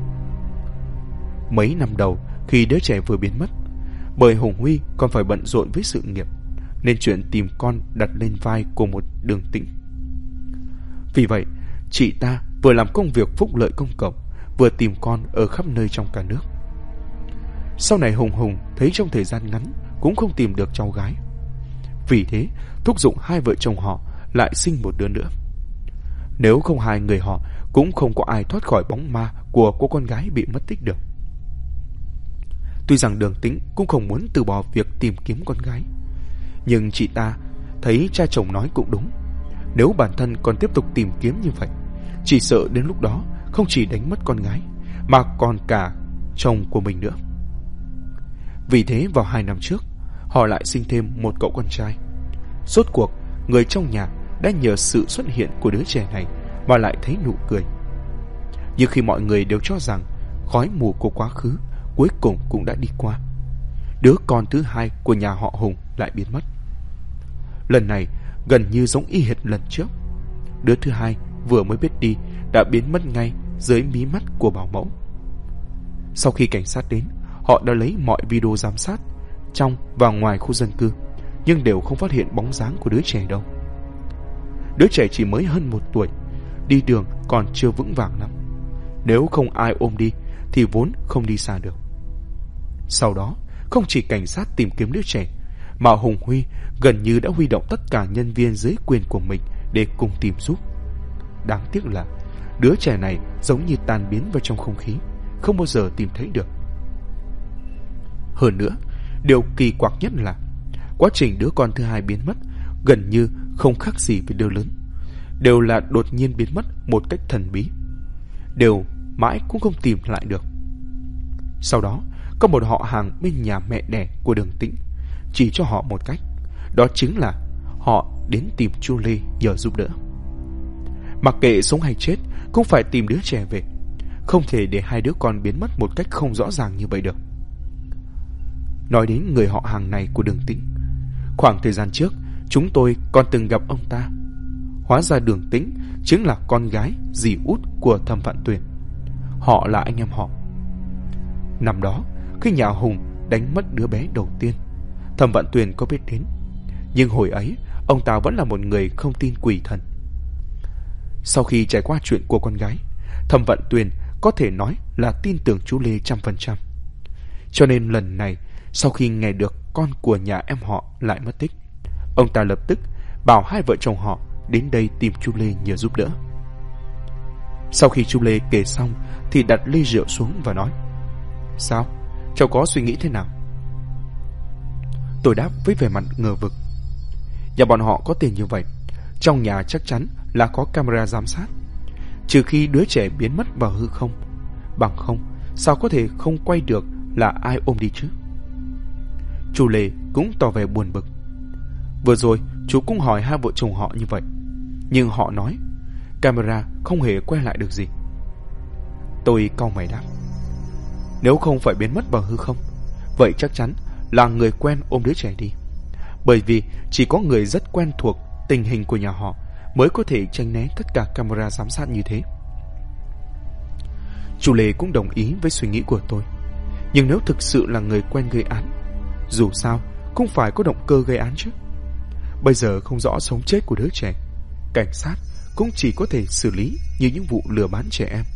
Speaker 1: Mấy năm đầu khi đứa trẻ vừa biến mất, bởi Hùng Huy còn phải bận rộn với sự nghiệp, nên chuyện tìm con đặt lên vai của một Đường Tĩnh. Vì vậy, chị ta vừa làm công việc phúc lợi công cộng, vừa tìm con ở khắp nơi trong cả nước. Sau này Hùng thấy trong thời gian ngắn cũng không tìm được cháu gái. Vì thế thúc giục hai vợ chồng họ lại sinh một đứa nữa. Nếu không hai người họ cũng không có ai thoát khỏi bóng ma của cô con gái bị mất tích được. Tuy rằng Đường Tĩnh cũng không muốn từ bỏ việc tìm kiếm con gái, nhưng chị ta thấy cha chồng nói cũng đúng. Nếu bản thân còn tiếp tục tìm kiếm như vậy, chỉ sợ đến lúc đó không chỉ đánh mất con gái mà còn cả chồng của mình nữa. Vì thế vào 2 năm trước, họ lại sinh thêm một cậu con trai. Rốt cuộc, người trong nhà đã nhờ sự xuất hiện của đứa trẻ này mà lại thấy nụ cười. Nhưng khi mọi người đều cho rằng khói mù của quá khứ cuối cùng cũng đã đi qua, đứa con thứ hai của nhà họ Hùng lại biến mất. Lần này gần như giống y hệt lần trước. Đứa thứ hai vừa mới biết đi đã biến mất ngay dưới mí mắt của bảo mẫu. Sau khi cảnh sát đến, họ đã lấy mọi video giám sát trong và ngoài khu dân cư, nhưng đều không phát hiện bóng dáng của đứa trẻ đâu. Đứa trẻ chỉ mới hơn 1 tuổi, đi đường còn chưa vững vàng lắm. Nếu không ai ôm đi thì vốn không đi xa được. Sau đó, không chỉ cảnh sát tìm kiếm đứa trẻ, mà Hùng Huy gần như đã huy động tất cả nhân viên dưới quyền của mình để cùng tìm giúp. Đáng tiếc là đứa trẻ này giống như tan biến vào trong không khí, không bao giờ tìm thấy được. Hơn nữa, điều kỳ quặc nhất là quá trình đứa con thứ hai biến mất gần như không khác gì với đứa lớn, đều là đột nhiên biến mất một cách thần bí, đều mãi cũng không tìm lại được. Sau đó, có một họ hàng bên nhà mẹ đẻ của Đường Tĩnh chỉ cho họ một cách, đó chính là họ đến tìm chú Lê nhờ giúp đỡ. Mặc kệ sống hay chết cũng phải tìm đứa trẻ về, không thể để hai đứa con biến mất một cách không rõ ràng như vậy được. Nói đến người họ hàng này của Đường Tĩnh, khoảng thời gian trước chúng tôi còn từng gặp ông ta. Hóa ra Đường Tĩnh chính là con gái dì út của Thẩm Vạn Tuyền. Họ là anh em họ. Năm đó, khi nhà Hùng đánh mất đứa bé đầu tiên, Thẩm Vạn Tuyền có biết đến, nhưng hồi ấy ông ta vẫn là một người không tin quỷ thần. Sau khi trải qua chuyện của con gái, Thẩm Vạn Tuyền có thể nói là tin tưởng chú Lê 100%. Cho nên lần này, sau khi nghe được con của nhà em họ lại mất tích, ông ta lập tức bảo hai vợ chồng họ đến đây tìm chú Lê nhờ giúp đỡ. Sau khi chú Lê kể xong thì đặt ly rượu xuống và nói: "Sao? Cháu có suy nghĩ thế nào?" Tôi đáp với vẻ mặt ngờ vực. Nhà bọn họ có tiền như vậy, trong nhà chắc chắn là có camera giám sát, trừ khi đứa trẻ biến mất vào hư không. Bằng không, sao có thể không quay được là ai ôm đi chứ? Chú Lê cũng tỏ vẻ buồn bực. Vừa rồi chú cũng hỏi hai vợ chồng họ như vậy, nhưng họ nói camera không hề quay lại được gì. Tôi cau mày đáp: Nếu không phải biến mất vào hư không, vậy chắc chắn là người quen ôm đứa trẻ đi. Bởi vì chỉ có người rất quen thuộc tình hình của nhà họ mới có thể tránh né tất cả camera giám sát như thế. Chú Lê cũng đồng ý với suy nghĩ của tôi. Nhưng nếu thực sự là người quen gây án, dù sao cũng phải có động cơ gây án chứ. Bây giờ không rõ sống chết của đứa trẻ, cảnh sát cũng chỉ có thể xử lý như những vụ lừa bán trẻ em.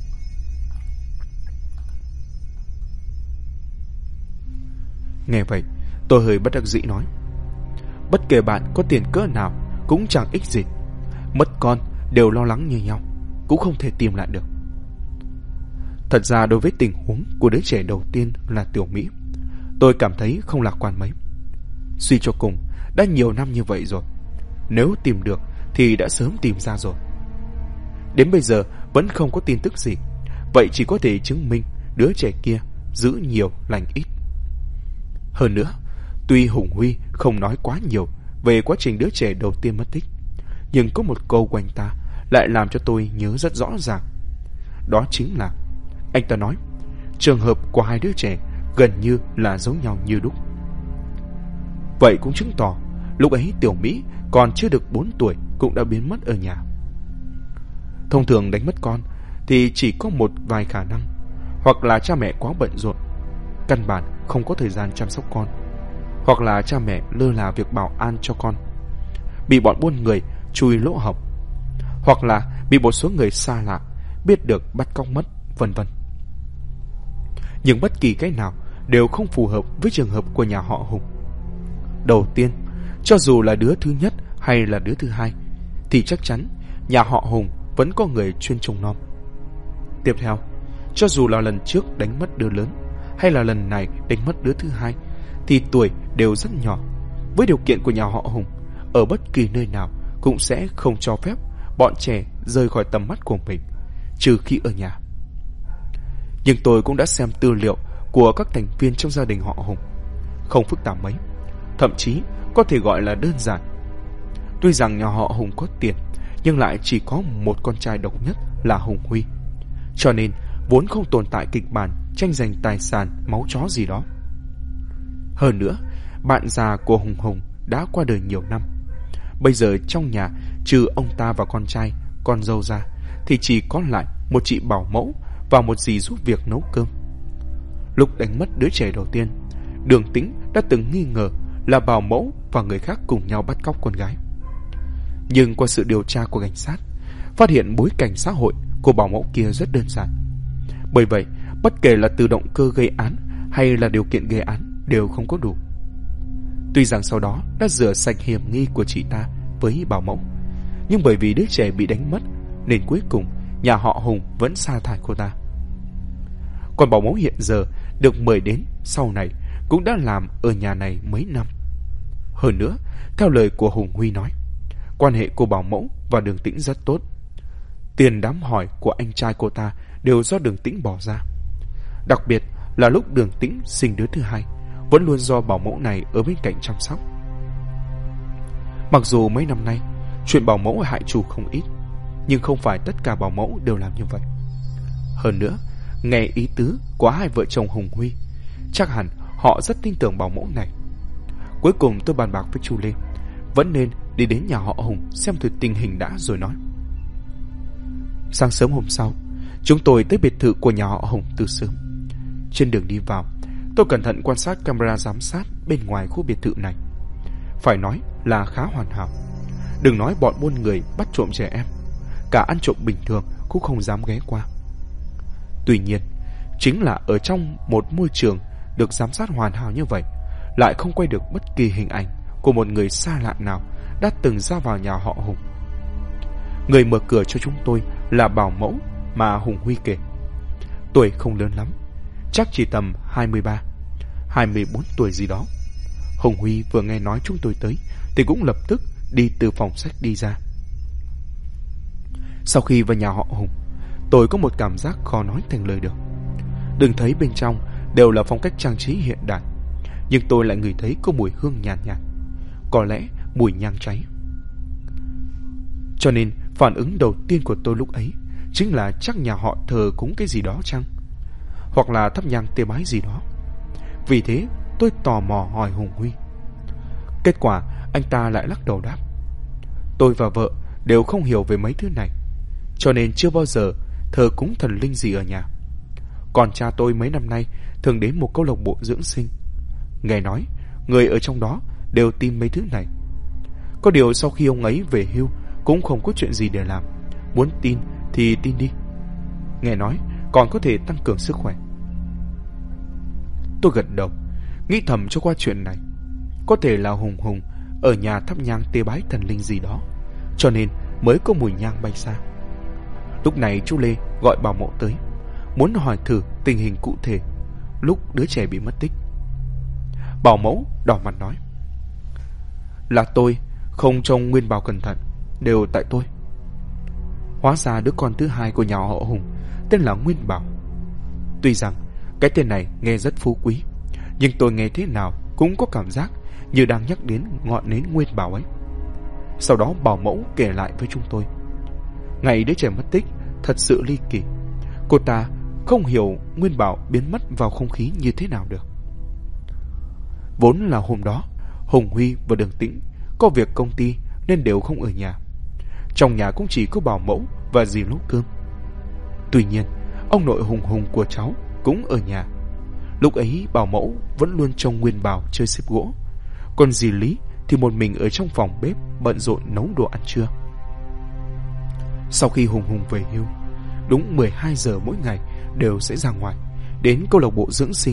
Speaker 1: Nghe vậy, tôi hơi bất đắc dĩ nói: Bất kể bạn có tiền cỡ nào cũng chẳng ích gì. Mất con đều lo lắng như nhau, cũng không thể tìm lại được. Thật ra đối với tình huống của đứa trẻ đầu tiên là Tiểu Mỹ, tôi cảm thấy không lạc quan mấy. Suy cho cùng, đã nhiều năm như vậy rồi, nếu tìm được thì đã sớm tìm ra rồi. Đến bây giờ vẫn không có tin tức gì, vậy chỉ có thể chứng minh đứa trẻ kia giữ nhiều lành ít. Hơn nữa, tuy Hùng Huy không nói quá nhiều về quá trình đứa trẻ đầu tiên mất tích, nhưng có một câu của anh ta lại làm cho tôi nhớ rất rõ ràng. Đó chính là anh ta nói trường hợp của hai đứa trẻ gần như là giống nhau như đúc. Vậy cũng chứng tỏ lúc ấy Tiểu Mỹ còn chưa được 4 tuổi cũng đã biến mất ở nhà. Thông thường đánh mất con thì chỉ có một vài khả năng: hoặc là cha mẹ quá bận rộn, căn bản không có thời gian chăm sóc con, hoặc là cha mẹ lơ là việc bảo an cho con, bị bọn buôn người chui lỗ hổng, hoặc là bị một số người xa lạ biết được bắt cóc mất, vân vân. Nhưng bất kỳ cái nào đều không phù hợp với trường hợp của nhà họ Hùng. Đầu tiên, cho dù là đứa thứ nhất hay là đứa thứ hai, thì chắc chắn nhà họ Hùng vẫn có người chuyên trông nom. Tiếp theo, cho dù là lần trước đánh mất đứa lớn hay là lần này đánh mất đứa thứ hai, thì tuổi đều rất nhỏ. Với điều kiện của nhà họ Hùng, ở bất kỳ nơi nào cũng sẽ không cho phép bọn trẻ rời khỏi tầm mắt của mình, trừ khi ở nhà. Nhưng tôi cũng đã xem tư liệu của các thành viên trong gia đình họ Hùng. Không phức tạp mấy, thậm chí có thể gọi là đơn giản. Tuy rằng nhà họ Hùng có tiền, nhưng lại chỉ có một con trai độc nhất là Hùng Huy. Cho nên vốn không tồn tại kịch bản tranh giành tài sản, máu chó gì đó. Hơn nữa, bạn già của Hùng Hùng đã qua đời nhiều năm. Bây giờ trong nhà, trừ ông ta và con trai, con dâu ra, thì chỉ còn lại một chị bảo mẫu và một dì giúp việc nấu cơm. Lúc đánh mất đứa trẻ đầu tiên, Đường Tĩnh đã từng nghi ngờ là bảo mẫu và người khác cùng nhau bắt cóc con gái. Nhưng qua sự điều tra của cảnh sát, phát hiện bối cảnh xã hội của bảo mẫu kia rất đơn giản. Bởi vậy, bất kể là từ động cơ gây án hay là điều kiện gây án đều không có đủ. Tuy rằng sau đó đã rửa sạch hiểm nghi của chị ta với bảo mẫu, nhưng bởi vì đứa trẻ bị đánh mất nên cuối cùng nhà họ Hùng vẫn sa thải cô ta. Còn bảo mẫu hiện giờ được mời đến sau này cũng đã làm ở nhà này mấy năm. Hơn nữa, theo lời của Hùng Huy nói, quan hệ của bảo mẫu và Đường Tĩnh rất tốt. Tiền đám hỏi của anh trai cô ta đều do Đường Tĩnh bỏ ra. Đặc biệt là lúc Đường Tĩnh sinh đứa thứ hai, vẫn luôn do bảo mẫu này ở bên cạnh chăm sóc. Mặc dù mấy năm nay chuyện bảo mẫu hại chủ không ít, nhưng không phải tất cả bảo mẫu đều làm như vậy. Hơn nữa, nghe ý tứ của hai vợ chồng Hùng Huy, chắc hẳn họ rất tin tưởng bảo mẫu này. Cuối cùng tôi bàn bạc với chú Lê, vẫn nên đi đến nhà họ Hùng xem thử tình hình đã rồi nói. Sáng sớm hôm sau, chúng tôi tới biệt thự của nhà họ Hùng từ sớm. Trên đường đi vào, tôi cẩn thận quan sát camera giám sát bên ngoài khu biệt thự này. Phải nói là khá hoàn hảo. Đừng nói bọn buôn người bắt trộm trẻ em, cả ăn trộm bình thường cũng không dám ghé qua. Tuy nhiên, chính là ở trong một môi trường được giám sát hoàn hảo như vậy, lại không quay được bất kỳ hình ảnh của một người xa lạ nào đã từng ra vào nhà họ Hùng. Người mở cửa cho chúng tôi là bảo mẫu mà Hùng Huy kể. Tuổi không lớn lắm, chắc chỉ tầm 23, 24 tuổi gì đó. Hùng Huy vừa nghe nói chúng tôi tới thì cũng lập tức đi từ phòng sách đi ra. Sau khi vào nhà họ Hùng, tôi có một cảm giác khó nói thành lời được. Đừng thấy bên trong đều là phong cách trang trí hiện đại, nhưng tôi lại ngửi thấy có mùi hương nhàn nhạt, có lẽ mùi nhang cháy. Cho nên phản ứng đầu tiên của tôi lúc ấy chính là chắc nhà họ thờ cúng cái gì đó chăng, hoặc là thắp nhang tế bái gì đó. Vì thế tôi tò mò hỏi Hùng Huy. Kết quả anh ta lại lắc đầu đáp: tôi và vợ đều không hiểu về mấy thứ này, cho nên chưa bao giờ thờ cúng thần linh gì ở nhà. Còn cha tôi mấy năm nay thường đến một câu lạc bộ dưỡng sinh. Nghe nói người ở trong đó đều tin mấy thứ này. Có điều sau khi ông ấy về hưu cũng không có chuyện gì để làm, muốn tin thì tin đi. Nghe nói còn có thể tăng cường sức khỏe. Tôi gật đầu, nghĩ thầm cho qua chuyện này. Có thể là Hùng ở nhà thắp nhang tế bái thần linh gì đó, cho nên mới có mùi nhang bay xa. Lúc này chú Lê gọi bảo mẫu tới, muốn hỏi thử tình hình cụ thể lúc đứa trẻ bị mất tích. Bảo mẫu đỏ mặt nói: là tôi không trông Nguyên Bảo cẩn thận, đều tại tôi. Hóa ra đứa con thứ hai của nhà họ Hùng tên là Nguyên Bảo. Tuy rằng cái tên này nghe rất phú quý, nhưng tôi nghe thế nào cũng có cảm giác như đang nhắc đến ngọn nến Nguyên Bảo ấy. Sau đó bảo mẫu kể lại với chúng tôi. Ngày đứa trẻ mất tích thật sự ly kỳ. Cô ta không hiểu Nguyên Bảo biến mất vào không khí như thế nào được. Vốn là hôm đó Hùng Huy và Đường Tĩnh có việc công ty nên đều không ở nhà. Trong nhà cũng chỉ có bảo mẫu và dì nấu cơm. Tuy nhiên ông nội Hùng của cháu cũng ở nhà. Lúc ấy bảo mẫu vẫn luôn trông Nguyên Bảo chơi xếp gỗ, còn dì Lý thì một mình ở trong phòng bếp bận rộn nấu đồ ăn trưa. Sau khi Hùng về hưu, đúng 12 giờ mỗi ngày đều sẽ ra ngoài đến câu lạc bộ dưỡng sinh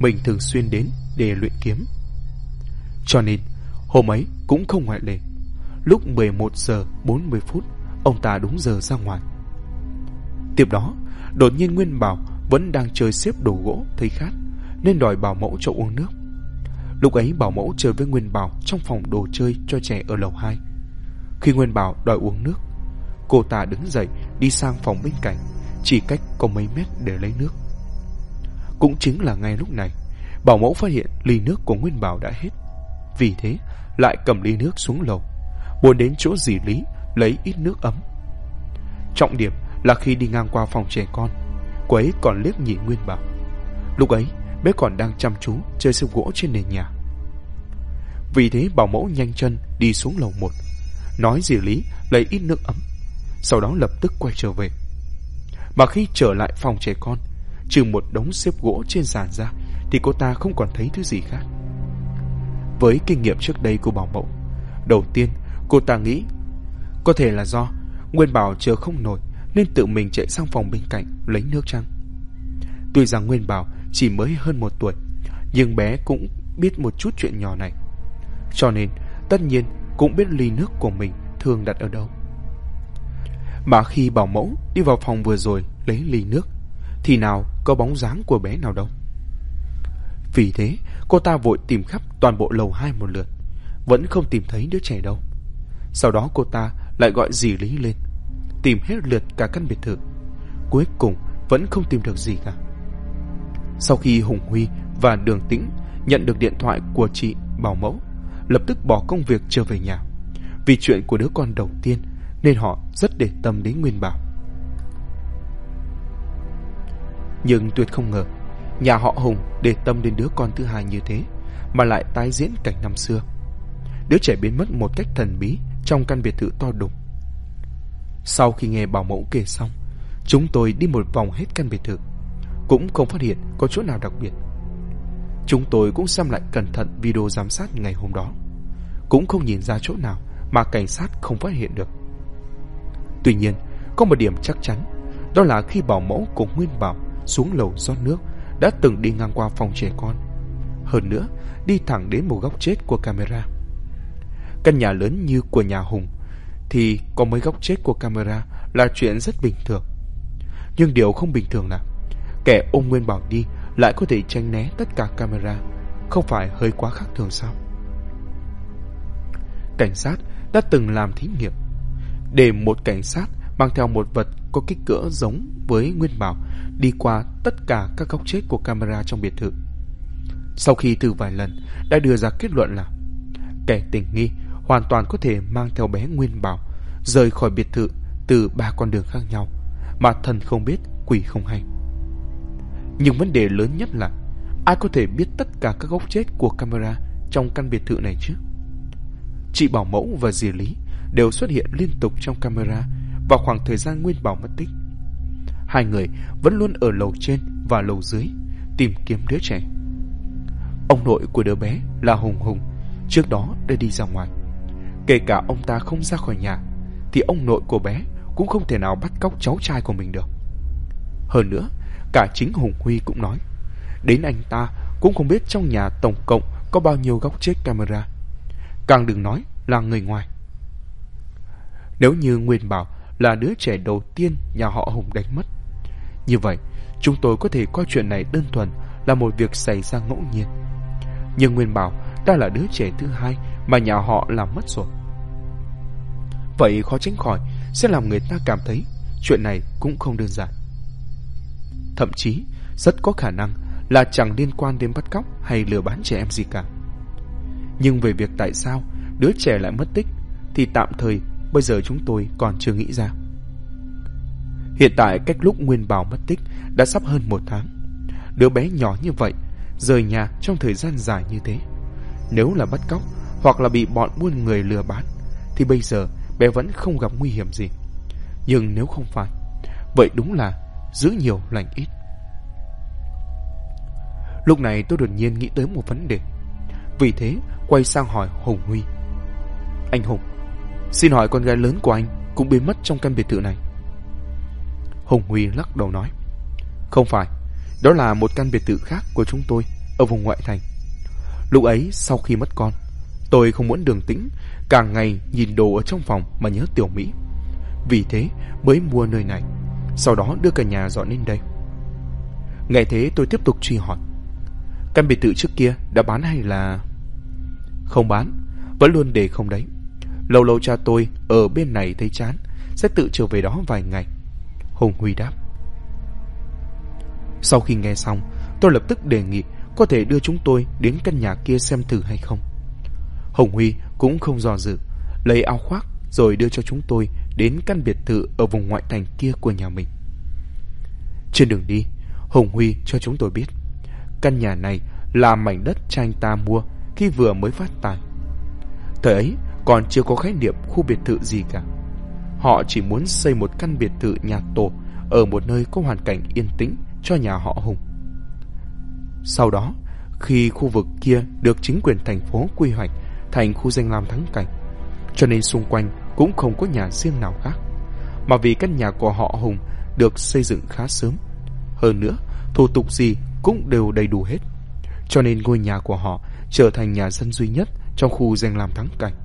Speaker 1: mình thường xuyên đến để luyện kiếm. Cho nên hôm ấy cũng không ngoại lệ. Lúc 11 giờ 40 phút, ông ta đúng giờ ra ngoài. Tiếp đó, đột nhiên Nguyên Bảo vẫn đang chơi xếp đồ gỗ thấy khát, nên đòi bảo mẫu cho uống nước. Lúc ấy bảo mẫu chơi với Nguyên Bảo trong phòng đồ chơi cho trẻ ở lầu 2. Khi Nguyên Bảo đòi uống nước, cô ta đứng dậy đi sang phòng bên cạnh, chỉ cách có mấy mét để lấy nước. Cũng chính là ngay lúc này, bảo mẫu phát hiện ly nước của Nguyên Bảo đã hết. Vì thế lại cầm ly nước xuống lầu, muốn đến chỗ dì Lý lấy ít nước ấm. Trọng điểm là khi đi ngang qua phòng trẻ con, cô ấy còn liếc nhìn Nguyên Bảo. Lúc ấy bé còn đang chăm chú chơi xếp gỗ trên nền nhà. Vì thế bảo mẫu nhanh chân đi xuống lầu 1, nói dì Lý lấy ít nước ấm, sau đó lập tức quay trở về. Mà khi trở lại phòng trẻ con, trừ một đống xếp gỗ trên sàn ra thì cô ta không còn thấy thứ gì khác. Với kinh nghiệm trước đây của bảo mẫu, đầu tiên cô ta nghĩ có thể là do Nguyên Bảo chờ không nổi nên tự mình chạy sang phòng bên cạnh lấy nước chăng. Tuy rằng Nguyên Bảo chỉ mới hơn 1 tuổi, nhưng bé cũng biết một chút chuyện nhỏ này, cho nên tất nhiên cũng biết ly nước của mình thường đặt ở đâu. Mà khi bảo mẫu đi vào phòng vừa rồi lấy ly nước thì nào có bóng dáng của bé nào đâu. Vì thế cô ta vội tìm khắp toàn bộ lầu 2 một lượt, vẫn không tìm thấy đứa trẻ đâu. Sau đó cô ta lại gọi dì Lý lên, tìm hết lượt cả căn biệt thự, cuối cùng vẫn không tìm được gì cả. Sau khi Hùng Huy và Đường Tĩnh nhận được điện thoại của chị bảo mẫu, lập tức bỏ công việc trở về nhà. Vì chuyện của đứa con đầu tiên nên họ rất để tâm đến Nguyên Bảo. Nhưng tuyệt không ngờ nhà họ Hùng để tâm đến đứa con thứ hai như thế mà lại tái diễn cảnh năm xưa. Đứa trẻ biến mất một cách thần bí trong căn biệt thự to đùng. Sau khi nghe bảo mẫu kể xong, chúng tôi đi một vòng hết căn biệt thự, cũng không phát hiện có chỗ nào đặc biệt. Chúng tôi cũng xem lại cẩn thận video giám sát ngày hôm đó, cũng không nhìn ra chỗ nào mà cảnh sát không phát hiện được. Tuy nhiên, có một điểm chắc chắn, đó là khi bảo mẫu cùng Nguyên Bảo xuống lầu rót nước đã từng đi ngang qua phòng trẻ con. Hơn nữa, đi thẳng đến một góc chết của camera. Căn nhà lớn như của nhà Hùng thì có mấy góc chết của camera là chuyện rất bình thường. Nhưng điều không bình thường là kẻ ôm Nguyên Bảo đi lại có thể tránh né tất cả camera, không phải hơi quá khác thường sao? Cảnh sát đã từng làm thí nghiệm để một cảnh sát mang theo một vật có kích cỡ giống với Nguyên Bảo đi qua tất cả các góc chết của camera trong biệt thự. Sau khi thử vài lần đã đưa ra kết luận là kẻ tình nghi hoàn toàn có thể mang theo bé Nguyên Bảo rời khỏi biệt thự từ 3 con đường khác nhau mà thần không biết quỷ không hay. Nhưng vấn đề lớn nhất là ai có thể biết tất cả các góc chết của camera trong căn biệt thự này chứ? Chị bảo mẫu và dì Lý đều xuất hiện liên tục trong camera vào khoảng thời gian Nguyên Bảo mất tích. Hai người vẫn luôn ở lầu trên và lầu dưới tìm kiếm đứa trẻ. Ông nội của đứa bé là Hùng trước đó đã đi ra ngoài. Kể cả ông ta không ra khỏi nhà thì ông nội của bé cũng không thể nào bắt cóc cháu trai của mình được. Hơn nữa, cả chính Hùng Huy cũng nói, đến anh ta cũng không biết trong nhà tổng cộng có bao nhiêu góc chết camera, càng đừng nói là người ngoài. Nếu như Nguyên Bảo là đứa trẻ đầu tiên nhà họ Hùng đánh mất, như vậy chúng tôi có thể coi chuyện này đơn thuần là một việc xảy ra ngẫu nhiên. Nhưng Nguyên Bảo đã là đứa trẻ thứ hai mà nhà họ làm mất rồi. Vậy khó tránh khỏi sẽ làm người ta cảm thấy chuyện này cũng không đơn giản. Thậm chí rất có khả năng là chẳng liên quan đến bắt cóc hay lừa bán trẻ em gì cả. Nhưng về việc tại sao đứa trẻ lại mất tích thì tạm thời bây giờ chúng tôi còn chưa nghĩ ra. Hiện tại cách lúc Nguyên Bảo mất tích đã sắp hơn 1 tháng. Đứa bé nhỏ như vậy rời nhà trong thời gian dài như thế, nếu là bắt cóc hoặc là bị bọn buôn người lừa bán thì bây giờ bé vẫn không gặp nguy hiểm gì. Nhưng nếu không phải, vậy đúng là giữ nhiều lành ít. Lúc này tôi đột nhiên nghĩ tới một vấn đề, vì thế quay sang hỏi Hùng Huy. Anh Hùng, xin hỏi con gái lớn của anh cũng biến mất trong căn biệt thự này? Hùng Huy lắc đầu nói, không phải, đó là một căn biệt thự khác của chúng tôi ở ở vùng ngoại thành. Lúc ấy sau khi mất con, tôi không muốn Đường Tĩnh cả ngày nhìn đồ ở trong phòng mà nhớ Tiểu Mỹ. Vì thế mới mua nơi này, sau đó đưa cả nhà dọn lên đây. Nghe thế tôi tiếp tục truy hỏi. Căn biệt thự trước kia đã bán hay là... Không bán, vẫn luôn để không đấy. Lâu lâu cha tôi ở bên này thấy chán sẽ tự trở về đó vài ngày, Hùng Huy đáp. Sau khi nghe xong, tôi lập tức đề nghị có thể đưa chúng tôi đến căn nhà kia xem thử hay không. Hùng Huy cũng không dò dự, lấy áo khoác rồi đưa cho chúng tôi đến căn biệt thự ở vùng ngoại thành kia của nhà mình. Trên đường đi, Hùng Huy cho chúng tôi biết căn nhà này là mảnh đất cha anh ta mua khi vừa mới phát tài. Thời ấy còn chưa có khái niệm khu biệt thự gì cả. Họ chỉ muốn xây một căn biệt thự nhà tổ ở một nơi có hoàn cảnh yên tĩnh cho nhà họ Hùng. Sau đó, khi khu vực kia được chính quyền thành phố quy hoạch thành khu danh lam thắng cảnh, cho nên xung quanh cũng không có nhà riêng nào khác, mà vì căn nhà của họ Hùng được xây dựng khá sớm. Hơn nữa, thủ tục gì cũng đều đầy đủ hết, cho nên ngôi nhà của họ trở thành nhà dân duy nhất trong khu danh lam thắng cảnh.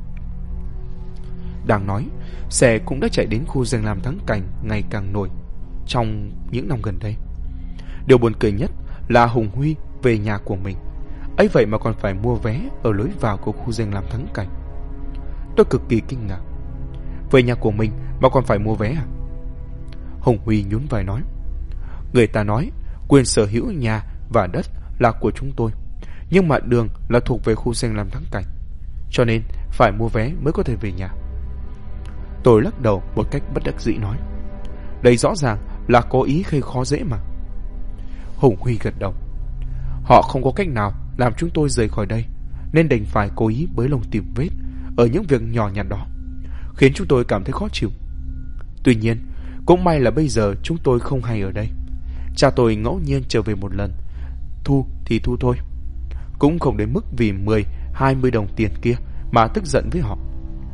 Speaker 1: Đang nói, xe cũng đã chạy đến khu danh lam thắng cảnh ngày càng nổi trong những năm gần đây. Điều buồn cười nhất là Hùng Huy về nhà của mình, ấy vậy mà còn phải mua vé ở lối vào của khu danh lam thắng cảnh. Tôi cực kỳ kinh ngạc. Về nhà của mình mà còn phải mua vé à? Hùng Huy nhún vai nói, người ta nói quyền sở hữu nhà và đất là của chúng tôi, nhưng mà đường là thuộc về khu danh lam thắng cảnh, cho nên phải mua vé mới có thể về nhà. Tôi lắc đầu một cách bất đắc dĩ nói, đây rõ ràng là có ý gây khó dễ mà. Hùng Huy gật đầu, họ không có cách nào làm chúng tôi rời khỏi đây, nên đành phải cố ý bới lông tìm vết ở những việc nhỏ nhặt đó, khiến chúng tôi cảm thấy khó chịu. Tuy nhiên, cũng may là bây giờ chúng tôi không hay ở đây. Cha tôi ngẫu nhiên trở về một lần, thu thì thu thôi, cũng không đến mức vì 10-20 đồng tiền kia mà tức giận với họ.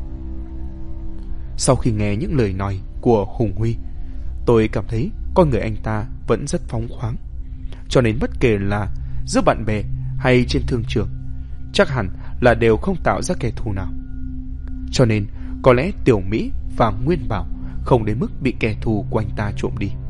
Speaker 1: Sau khi nghe những lời nói của Hùng Huy, tôi cảm thấy con người anh ta vẫn rất phóng khoáng, cho nên bất kể là giữa bạn bè hay trên thương trường, chắc hẳn là đều không tạo ra kẻ thù nào. Cho nên có lẽ Tiểu Mỹ và Nguyên Bảo không đến mức bị kẻ thù của anh ta trộm đi.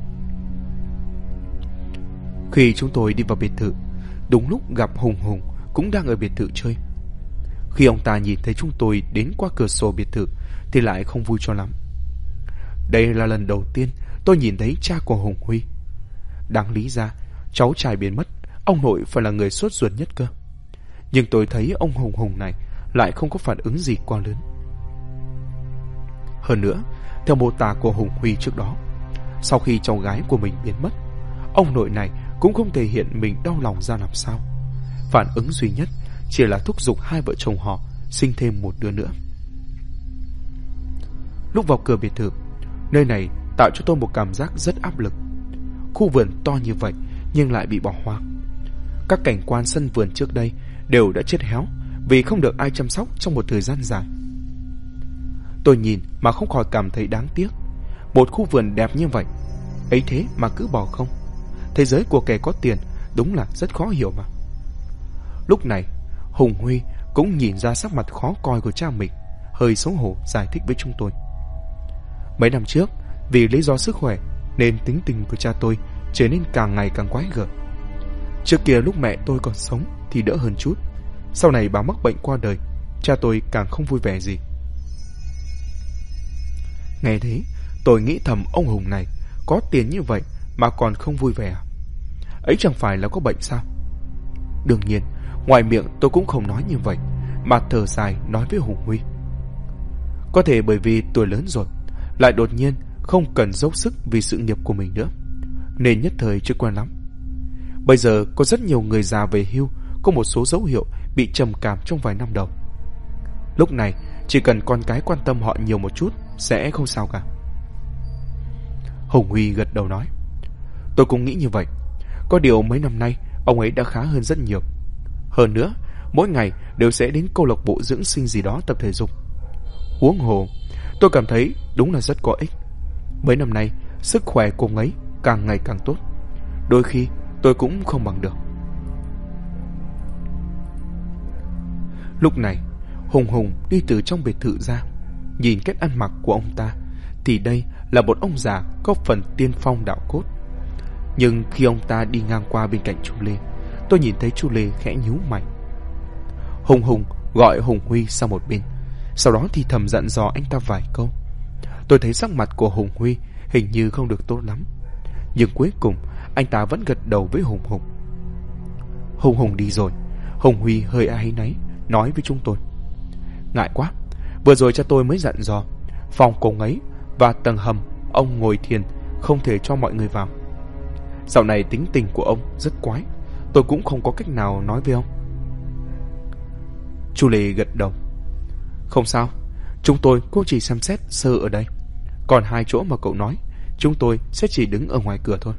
Speaker 1: Khi chúng tôi đi vào biệt thự, đúng lúc gặp Hùng Hùng cũng đang ở biệt thự chơi. Khi ông ta nhìn thấy chúng tôi đến qua cửa sổ biệt thự thì lại không vui cho lắm. Đây là lần đầu tiên tôi nhìn thấy cha của Hùng Huy. Đáng lý ra, cháu trai biến mất, ông nội phải là người sốt ruột nhất cơ. Nhưng tôi thấy ông Hùng Hùng này lại không có phản ứng gì quá lớn. Hơn nữa, theo mô tả của Hùng Huy trước đó, sau khi cháu gái của mình biến mất, ông nội này cũng không thể hiện mình đau lòng ra làm sao. Phản ứng duy nhất chỉ là thúc giục hai vợ chồng họ sinh thêm một đứa nữa. Lúc vào cửa biệt thự, nơi này tạo cho tôi một cảm giác rất áp lực. Khu vườn to như vậy nhưng lại bị bỏ hoang. Các cảnh quan sân vườn trước đây đều đã chết héo vì không được ai chăm sóc trong một thời gian dài. Tôi nhìn mà không khỏi cảm thấy đáng tiếc. Một khu vườn đẹp như vậy, ấy thế mà cứ bỏ không. Thế giới của kẻ có tiền đúng là rất khó hiểu mà. Lúc này, Hùng Huy cũng nhìn ra sắc mặt khó coi của cha mình, hơi xấu hổ giải thích với chúng tôi. Mấy năm trước, vì lý do sức khỏe nên tính tình của cha tôi trở nên càng ngày càng quái gở. Trước kia lúc mẹ tôi còn sống thì đỡ hơn chút, sau này bà mắc bệnh qua đời, cha tôi càng không vui vẻ gì. Nghe thế, tôi nghĩ thầm ông Hùng này có tiền như vậy mà còn không vui vẻ à? Ấy chẳng phải là có bệnh sao? Đương nhiên, ngoài miệng tôi cũng không nói như vậy, mà thở dài nói với Hùng Huy. Có thể bởi vì tuổi lớn rồi, lại đột nhiên không cần dốc sức vì sự nghiệp của mình nữa, nên nhất thời chưa quen lắm. Bây giờ có rất nhiều người già về hưu có một số dấu hiệu bị trầm cảm trong vài năm đầu. Lúc này chỉ cần con cái quan tâm họ nhiều một chút sẽ không sao cả. Hùng Huy gật đầu nói, tôi cũng nghĩ như vậy. Có điều mấy năm nay ông ấy đã khá hơn rất nhiều. Hơn nữa, mỗi ngày đều sẽ đến câu lạc bộ dưỡng sinh gì đó tập thể dục. Huống hồ, tôi cảm thấy đúng là rất có ích. Mấy năm nay, sức khỏe của ông ấy càng ngày càng tốt. Đôi khi tôi cũng không bằng được. Lúc này, Hùng Hùng đi từ trong biệt thự ra. Nhìn cách ăn mặc của ông ta thì đây là một ông già có phần tiên phong đạo cốt. Nhưng khi ông ta đi ngang qua bên cạnh Chu Lê, tôi nhìn thấy Chu Lê khẽ nhíu mày. Hùng Hùng gọi Hùng Huy sang một bên, sau đó thì thầm dặn dò anh ta vài câu. Tôi thấy sắc mặt của Hùng Huy hình như không được tốt lắm, nhưng cuối cùng anh ta vẫn gật đầu với Hùng Hùng. Hùng Hùng đi rồi, Hùng Huy hơi áy náy nói với chúng tôi: ngại quá, vừa rồi cha tôi mới dặn dò phòng cùng ấy và tầng hầm ông ngồi thiền không thể cho mọi người vào. Dạo này tính tình của ông rất quái, tôi cũng không có cách nào nói với ông. Chu Lê gật đầu: không sao, chúng tôi cũng chỉ xem xét sơ ở đây, còn 2 chỗ mà cậu nói chúng tôi sẽ chỉ đứng ở ngoài cửa thôi.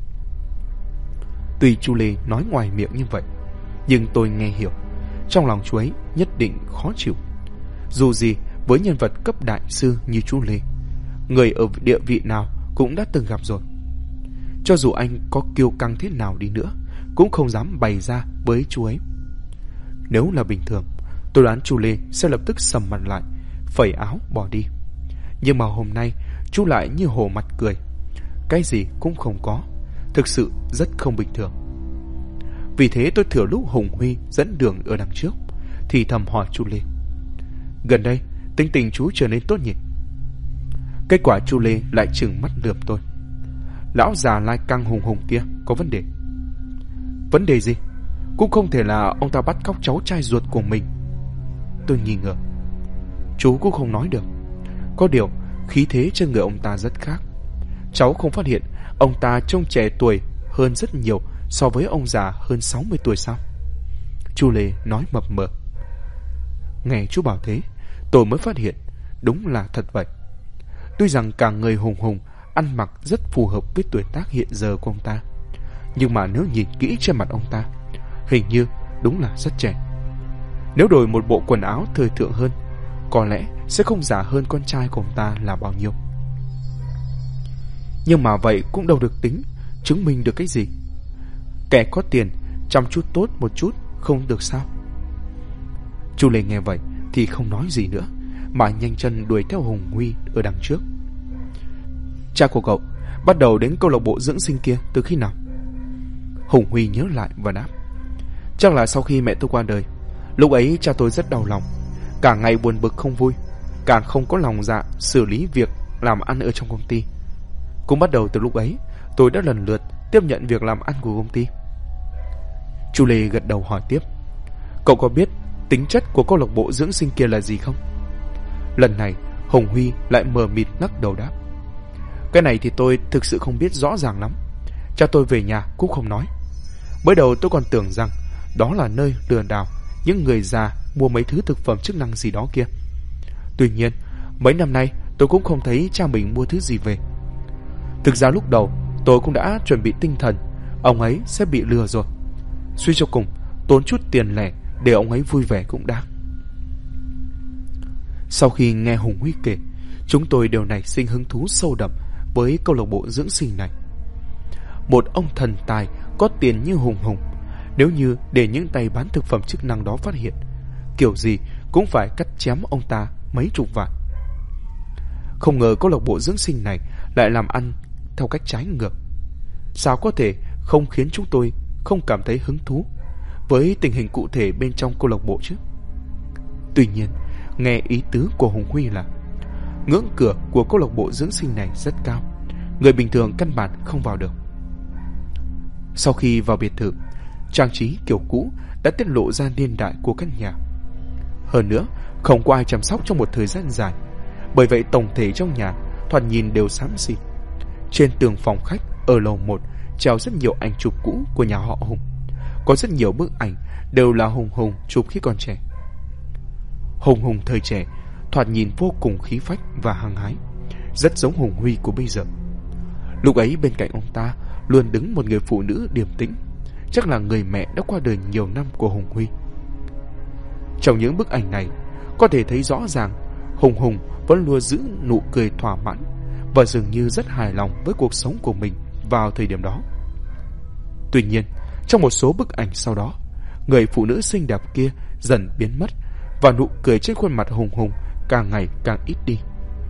Speaker 1: Tuy Chu Lê nói ngoài miệng như vậy, nhưng tôi nghe hiểu trong lòng chú ấy nhất định khó chịu. Dù gì với nhân vật cấp đại sư như Chu Lê, người ở địa vị nào cũng đã từng gặp rồi. Cho dù anh có kiêu căng thế nào đi nữa cũng không dám bày ra với chú ấy. Nếu là bình thường, tôi đoán Chu Lê sẽ lập tức sầm mặt lại, phẩy áo bỏ đi. Nhưng mà hôm nay chú lại như hồ mặt cười, cái gì cũng không có, thực sự rất không bình thường. Vì thế tôi thừa lúc Hùng Huy dẫn đường ở đằng trước thì thầm hỏi Chu Lê: gần đây tính tình chú trở nên tốt nhỉ? Kết quả Chu Lê lại trừng mắt lườm tôi: lão già lai căng Hùng Hùng kia có vấn đề. Vấn đề gì? Cũng không thể là ông ta bắt cóc cháu trai ruột của mình. Tôi nghi ngờ. Chú cũng không nói được. Có điều khí thế trên người ông ta rất khác. Cháu không phát hiện ông ta trông trẻ tuổi hơn rất nhiều so với ông già hơn 60 tuổi sao? Chu Lê nói mập mờ. Nghe chú bảo thế, tôi mới phát hiện đúng là thật vậy. Tuy rằng cả người Hùng Hùng ăn mặc rất phù hợp với tuổi tác hiện giờ của ông ta, nhưng mà nếu nhìn kỹ trên mặt ông ta, hình như đúng là rất trẻ. Nếu đổi một bộ quần áo thời thượng hơn, có lẽ sẽ không già hơn con trai của ông ta là bao nhiêu. Nhưng mà vậy cũng đâu được tính chứng minh được cái gì. Kẻ có tiền chăm chút tốt một chút không được sao? Chu Lê nghe vậy thì không nói gì nữa, mà nhanh chân đuổi theo Hùng Huy ở đằng trước. Cha của cậu bắt đầu đến câu lạc bộ dưỡng sinh kia từ khi nào? Hùng Huy nhớ lại và đáp: chắc là sau khi mẹ tôi qua đời. Lúc ấy cha tôi rất đau lòng, cả ngày buồn bực không vui, càng không có lòng dạ xử lý việc làm ăn ở trong công ty. Cũng bắt đầu từ lúc ấy, tôi đã lần lượt tiếp nhận việc làm ăn của công ty. Chu Lê gật đầu hỏi tiếp: cậu có biết tính chất của câu lạc bộ dưỡng sinh kia là gì không? Lần này Hùng Huy lại mờ mịt lắc đầu đáp: cái này thì tôi thực sự không biết rõ ràng lắm. Cha tôi về nhà cũng không nói. Mới đầu tôi còn tưởng rằng đó là nơi lừa đảo những người già mua mấy thứ thực phẩm chức năng gì đó kia. Tuy nhiên mấy năm nay tôi cũng không thấy cha mình mua thứ gì về. Thực ra lúc đầu tôi cũng đã chuẩn bị tinh thần ông ấy sẽ bị lừa rồi. Suy cho cùng tốn chút tiền lẻ để ông ấy vui vẻ cũng đáng. Sau khi nghe Hùng Huy kể, chúng tôi đều nảy sinh hứng thú sâu đậm với câu lạc bộ dưỡng sinh này. Một ông thần tài có tiền như Hùng Hùng, nếu như để những tay bán thực phẩm chức năng đó phát hiện, kiểu gì cũng phải cắt chém ông ta mấy chục vạn. Không ngờ câu lạc bộ dưỡng sinh này lại làm ăn theo cách trái ngược. Sao có thể không khiến chúng tôi không cảm thấy hứng thú với tình hình cụ thể bên trong câu lạc bộ chứ? Tuy nhiên, nghe ý tứ của Hùng Huy là ngưỡng cửa của câu lạc bộ dưỡng sinh này rất cao, người bình thường căn bản không vào được. Sau khi vào biệt thự, trang trí kiểu cũ đã tiết lộ ra niên đại của căn nhà. Hơn nữa, không có ai chăm sóc trong một thời gian dài, bởi vậy tổng thể trong nhà thoạt nhìn đều xám xịt. Trên tường phòng khách ở lầu 1 treo rất nhiều ảnh chụp cũ của nhà họ Hùng. Có rất nhiều bức ảnh đều là Hùng Hùng chụp khi còn trẻ. Hùng Hùng thời trẻ thoạt nhìn vô cùng khí phách và hăng hái, rất giống Hùng Huy của bây giờ. Lúc ấy bên cạnh ông ta luôn đứng một người phụ nữ điềm tĩnh, chắc là người mẹ đã qua đời nhiều năm của Hùng Huy. Trong những bức ảnh này có thể thấy rõ ràng Hùng Hùng vẫn luôn giữ nụ cười thỏa mãn và dường như rất hài lòng với cuộc sống của mình vào thời điểm đó. Tuy nhiên, trong một số bức ảnh sau đó, người phụ nữ xinh đẹp kia dần biến mất và nụ cười trên khuôn mặt Hùng Hùng càng ngày càng ít đi.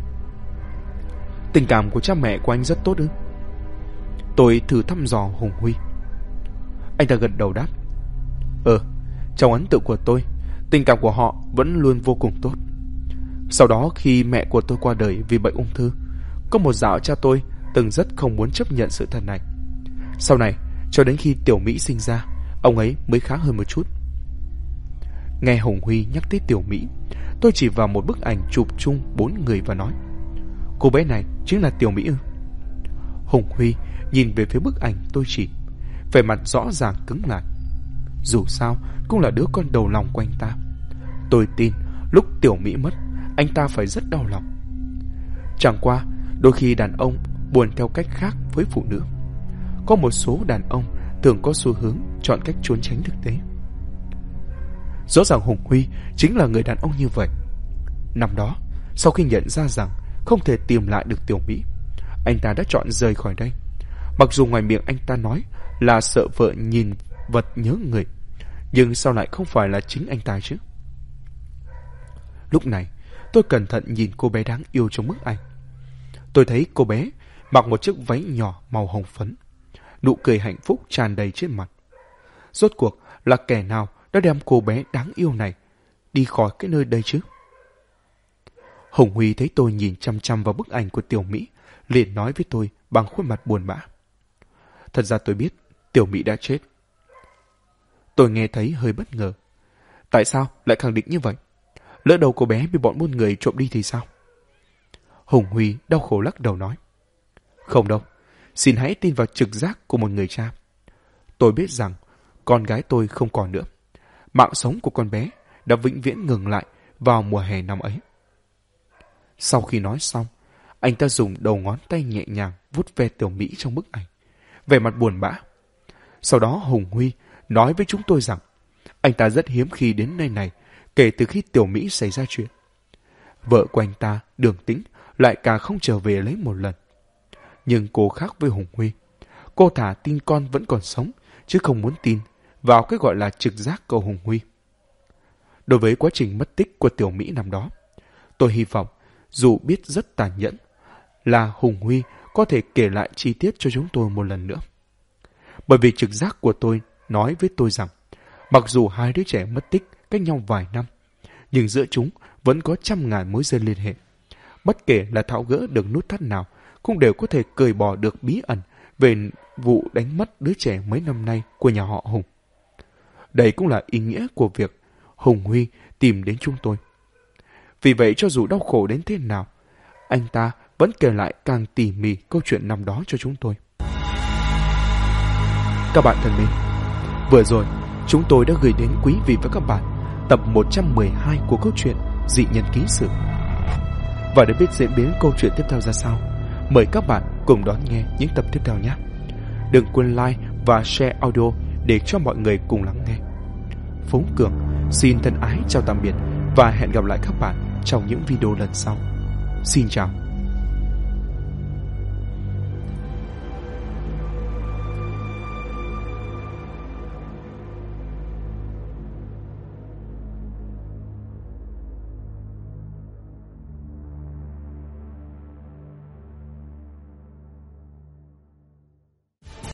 Speaker 1: Tình cảm của cha mẹ của anh rất tốt ư? Tôi thử thăm dò Hùng Huy. Anh ta gật đầu đáp. Trong ấn tượng của tôi, tình cảm của họ vẫn luôn vô cùng tốt. Sau đó khi mẹ của tôi qua đời vì bệnh ung thư, có một dạo cha tôi từng rất không muốn chấp nhận sự thật này. Sau này, cho đến khi Tiểu Mỹ sinh ra, ông ấy mới khá hơn một chút. Nghe Hùng Huy nhắc tới Tiểu Mỹ, tôi chỉ vào một bức ảnh chụp chung 4 người và nói, cô bé này chính là Tiểu Mỹ ư? Hùng Huy nhìn về phía bức ảnh tôi chỉ, vẻ mặt rõ ràng cứng lại. Dù sao cũng là đứa con đầu lòng của anh ta. Tôi tin lúc Tiểu Mỹ mất, anh ta phải rất đau lòng. Chẳng qua đôi khi đàn ông buồn theo cách khác với phụ nữ. Có một số đàn ông thường có xu hướng chọn cách trốn tránh thực tế. Rõ ràng Hùng Huy chính là người đàn ông như vậy. Năm đó, sau khi nhận ra rằng không thể tìm lại được Tiểu Mỹ, anh ta đã chọn rời khỏi đây. Mặc dù ngoài miệng anh ta nói là sợ vợ nhìn vật nhớ người, nhưng sao lại không phải là chính anh ta chứ? Lúc này, tôi cẩn thận nhìn cô bé đáng yêu trong bức ảnh. Tôi thấy cô bé mặc một chiếc váy nhỏ màu hồng phấn, nụ cười hạnh phúc tràn đầy trên mặt. Rốt cuộc là kẻ nào đã đem cô bé đáng yêu này đi khỏi cái nơi đây chứ? Hùng Huy thấy tôi nhìn chăm chăm vào bức ảnh của Tiểu Mỹ, liền nói với tôi bằng khuôn mặt buồn bã. Thật ra tôi biết Tiểu Mỹ đã chết. Tôi nghe thấy hơi bất ngờ. Tại sao lại khẳng định như vậy? Lỡ đầu cô bé bị bọn buôn người trộm đi thì sao? Hùng Huy đau khổ lắc đầu nói. Không đâu, xin hãy tin vào trực giác của một người cha. Tôi biết rằng con gái tôi không còn nữa. Mạng sống của con bé đã vĩnh viễn ngừng lại vào mùa hè năm ấy. Sau khi nói xong, anh ta dùng đầu ngón tay nhẹ nhàng vuốt ve Tiểu Mỹ trong bức ảnh, vẻ mặt buồn bã. Sau đó Hùng Huy nói với chúng tôi rằng anh ta rất hiếm khi đến nơi này kể từ khi Tiểu Mỹ xảy ra chuyện. Vợ của anh ta, Đường Tĩnh, lại càng không trở về lấy một lần. Nhưng cô khác với Hùng Huy. Cô thà tin con vẫn còn sống, chứ không muốn tin vào cái gọi là trực giác của Hùng Huy. Đối với quá trình mất tích của Tiểu Mỹ năm đó, tôi hy vọng, dù biết rất tàn nhẫn, là Hùng Huy có thể kể lại chi tiết cho chúng tôi một lần nữa. Bởi vì trực giác của tôi nói với tôi rằng, mặc dù hai đứa trẻ mất tích cách nhau vài năm, nhưng giữa chúng vẫn có trăm ngàn mối dây liên hệ. Bất kể là tháo gỡ được nút thắt nào, cũng đều có thể cởi bỏ được bí ẩn về vụ đánh mất đứa trẻ mấy năm nay của nhà họ Hùng. Đây cũng là ý nghĩa của việc Hùng Huy tìm đến chúng tôi. Vì vậy cho dù đau khổ đến thế nào, anh ta vẫn kể lại càng tỉ mỉ câu chuyện năm đó cho chúng tôi. Các bạn thân mến, vừa rồi chúng tôi đã gửi đến quý vị và các bạn tập 112 của câu chuyện Dị Nhân Ký Sự. Và để biết diễn biến câu chuyện tiếp theo ra sao, mời các bạn cùng đón nghe những tập tiếp theo nhé. Đừng quên like và share audio để cho mọi người cùng lắng nghe. Phú Cường xin thân ái chào tạm biệt và hẹn gặp lại các bạn trong những video lần sau. Xin chào.